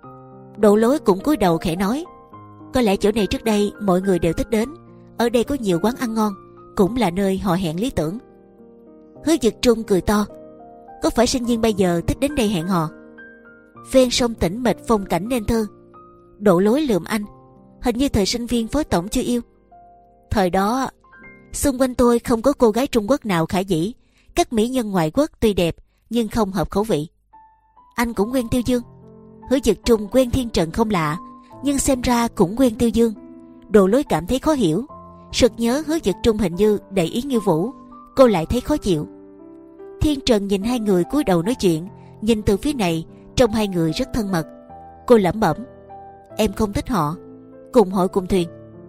Speaker 1: Độ Lối cũng cúi đầu khẽ nói. Có lẽ chỗ này trước đây mọi người đều thích đến, ở đây có nhiều quán ăn ngon, cũng là nơi họ hẹn lý tưởng. Hứa Dực Trung cười to. Có phải sinh viên bây giờ thích đến đây hẹn hò? Ven sông tĩnh mịch phong cảnh nên thơ. Độ Lối lườm anh. Hình như thời sinh viên phó tổng chưa yêu. Thời đó xung quanh tôi không có cô gái Trung Quốc nào khả dĩ. Các mỹ nhân ngoại quốc tuy đẹp nhưng không hợp khẩu vị. Anh cũng quen Tiêu Dương. Hứa Dực Trung quen Thiên Trần không lạ, nhưng xem ra cũng quen Tiêu Dương. Độ Lối cảm thấy khó hiểu. Sực nhớ Hứa Dực Trung hình như để ý Nghiêu Vũ, cô lại thấy khó chịu. Thiên Trần nhìn hai người cúi đầu nói chuyện, nhìn từ phía này trông hai người rất thân mật. Cô lẩm bẩm. Em không thích họ, cùng hội cùng thuyền.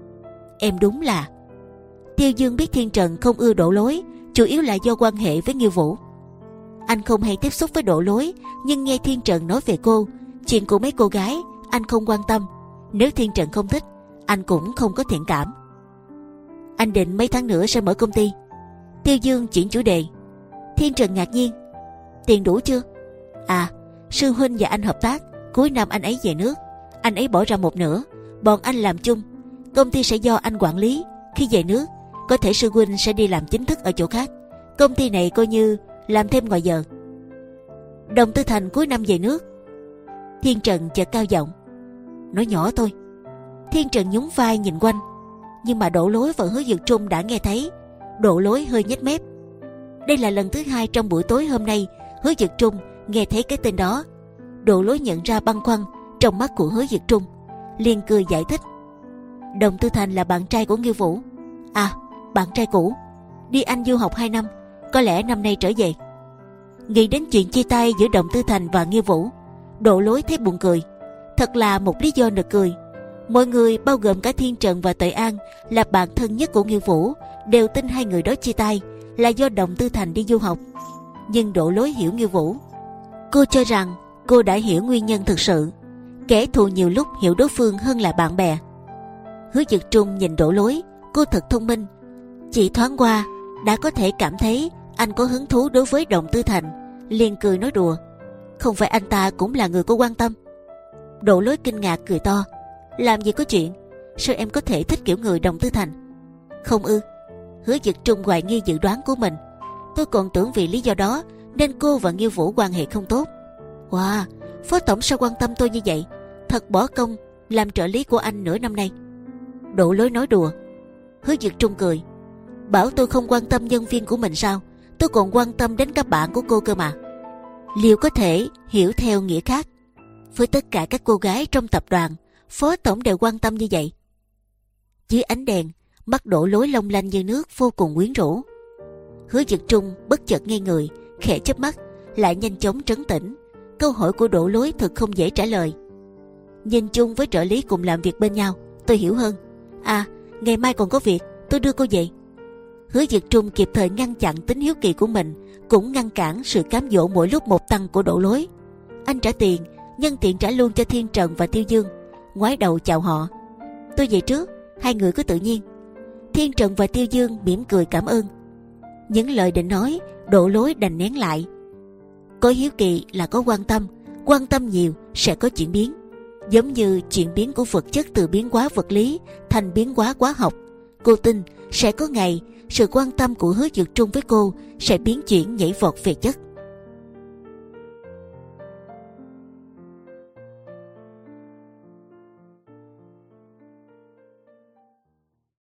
Speaker 1: Em đúng là. Tiêu Dương biết Thiên Trần không ưa Độ Lối chủ yếu là do quan hệ với Nghiêu Vũ. Anh không hay tiếp xúc với Độ Lối, nhưng nghe Thiên Trần nói về cô, chuyện của mấy cô gái anh không quan tâm. Nếu Thiên Trần không thích, anh cũng không có thiện cảm. Anh định mấy tháng nữa sẽ mở công ty. Tiêu Dương chuyển chủ đề. Thiên Trần ngạc nhiên. Tiền đủ chưa? À, sư huynh và anh hợp tác, cuối năm anh ấy về nước, anh ấy bỏ ra một nửa, bọn anh làm chung. Công ty sẽ do anh quản lý. Khi về nước, có thể sư huynh sẽ đi làm chính thức ở chỗ khác. Công ty này coi như làm thêm ngoài giờ. Đồng Tư Thành cuối năm về nước. Thiên Trần chợt cao giọng. Nói nhỏ thôi. Thiên Trần nhún vai nhìn quanh, nhưng mà Độ Lối và Hứa Dực Trung đã nghe thấy. Độ Lối hơi nhếch mép. Đây là lần thứ hai trong buổi tối hôm nay Hứa Dực Trung nghe thấy cái tên đó. Độ Lối nhận ra băn khoăn trong mắt của Hứa Dực Trung, liền cười giải thích. Đồng Tư Thành là bạn trai của Nghiêu Vũ. À, bạn trai cũ, đi Anh du học hai năm, có lẽ năm nay trở về. Nghĩ đến chuyện chia tay giữa Đồng Tư Thành và Nghiêu Vũ, Độ Lối thấy buồn cười. Thật là một lý do nực cười. Mọi người bao gồm cả Thiên Trần và Tuệ An là bạn thân nhất của Nghiêu Vũ đều tin hai người đó chia tay là do Đồng Tư Thành đi du học. Nhưng Độ Lối hiểu Nghiêu Vũ. Cô cho rằng cô đã hiểu nguyên nhân thực sự. Kẻ thù nhiều lúc hiểu đối phương hơn là bạn bè. Hứa Dực Trung nhìn Độ Lối, cô thật thông minh. Chỉ thoáng qua đã có thể cảm thấy anh có hứng thú đối với Đồng Tư Thành, liền cười nói đùa. Không phải anh ta cũng là người cô quan tâm? Độ Lối kinh ngạc cười to. Làm gì có chuyện, sao em có thể thích kiểu người Đồng Tư Thành? Không ư? Hứa Dực Trung hoài nghi dự đoán của mình. Tôi còn tưởng vì lý do đó nên cô và Nghiêu Vũ quan hệ không tốt. Wow, phó tổng sao quan tâm tôi như vậy? Thật bỏ công làm trợ lý của anh nửa năm nay. Độ Lối nói đùa. Hứa Dực Trung cười. Bảo tôi không quan tâm nhân viên của mình sao? Tôi còn quan tâm đến các bạn của cô cơ mà. Liệu có thể hiểu theo nghĩa khác? Với tất cả các cô gái trong tập đoàn, phó tổng đều quan tâm như vậy. Dưới ánh đèn, mắt Độ Lối long lanh như nước, vô cùng quyến rũ. Hứa Dực Trung bất chợt ngây người, khẽ chớp mắt, lại nhanh chóng trấn tĩnh. Câu hỏi của Đỗ Lối thật không dễ trả lời. Nhìn chung với trợ lý cùng làm việc bên nhau, tôi hiểu hơn. À, ngày mai còn có việc, tôi đưa cô về. Hứa Dực Trung kịp thời ngăn chặn tính hiếu kỳ của mình, cũng ngăn cản sự cám dỗ mỗi lúc một tăng của Đỗ Lối. Anh trả tiền, nhân tiện trả luôn cho Thiên Trần và Tiêu Dương, ngoái đầu chào họ. Tôi về trước, hai người cứ tự nhiên. Thiên Trần và Tiêu Dương mỉm cười cảm ơn. Những lời định nói, Đỗ Lối đành nén lại. Có hiếu kỳ là có quan tâm, quan tâm nhiều sẽ có chuyển biến. Giống như chuyển biến của vật chất từ biến hóa vật lý thành biến hóa hóa học. Cô tin sẽ có ngày sự quan tâm của Hứa Dực Trung với cô sẽ biến chuyển nhảy vọt về chất.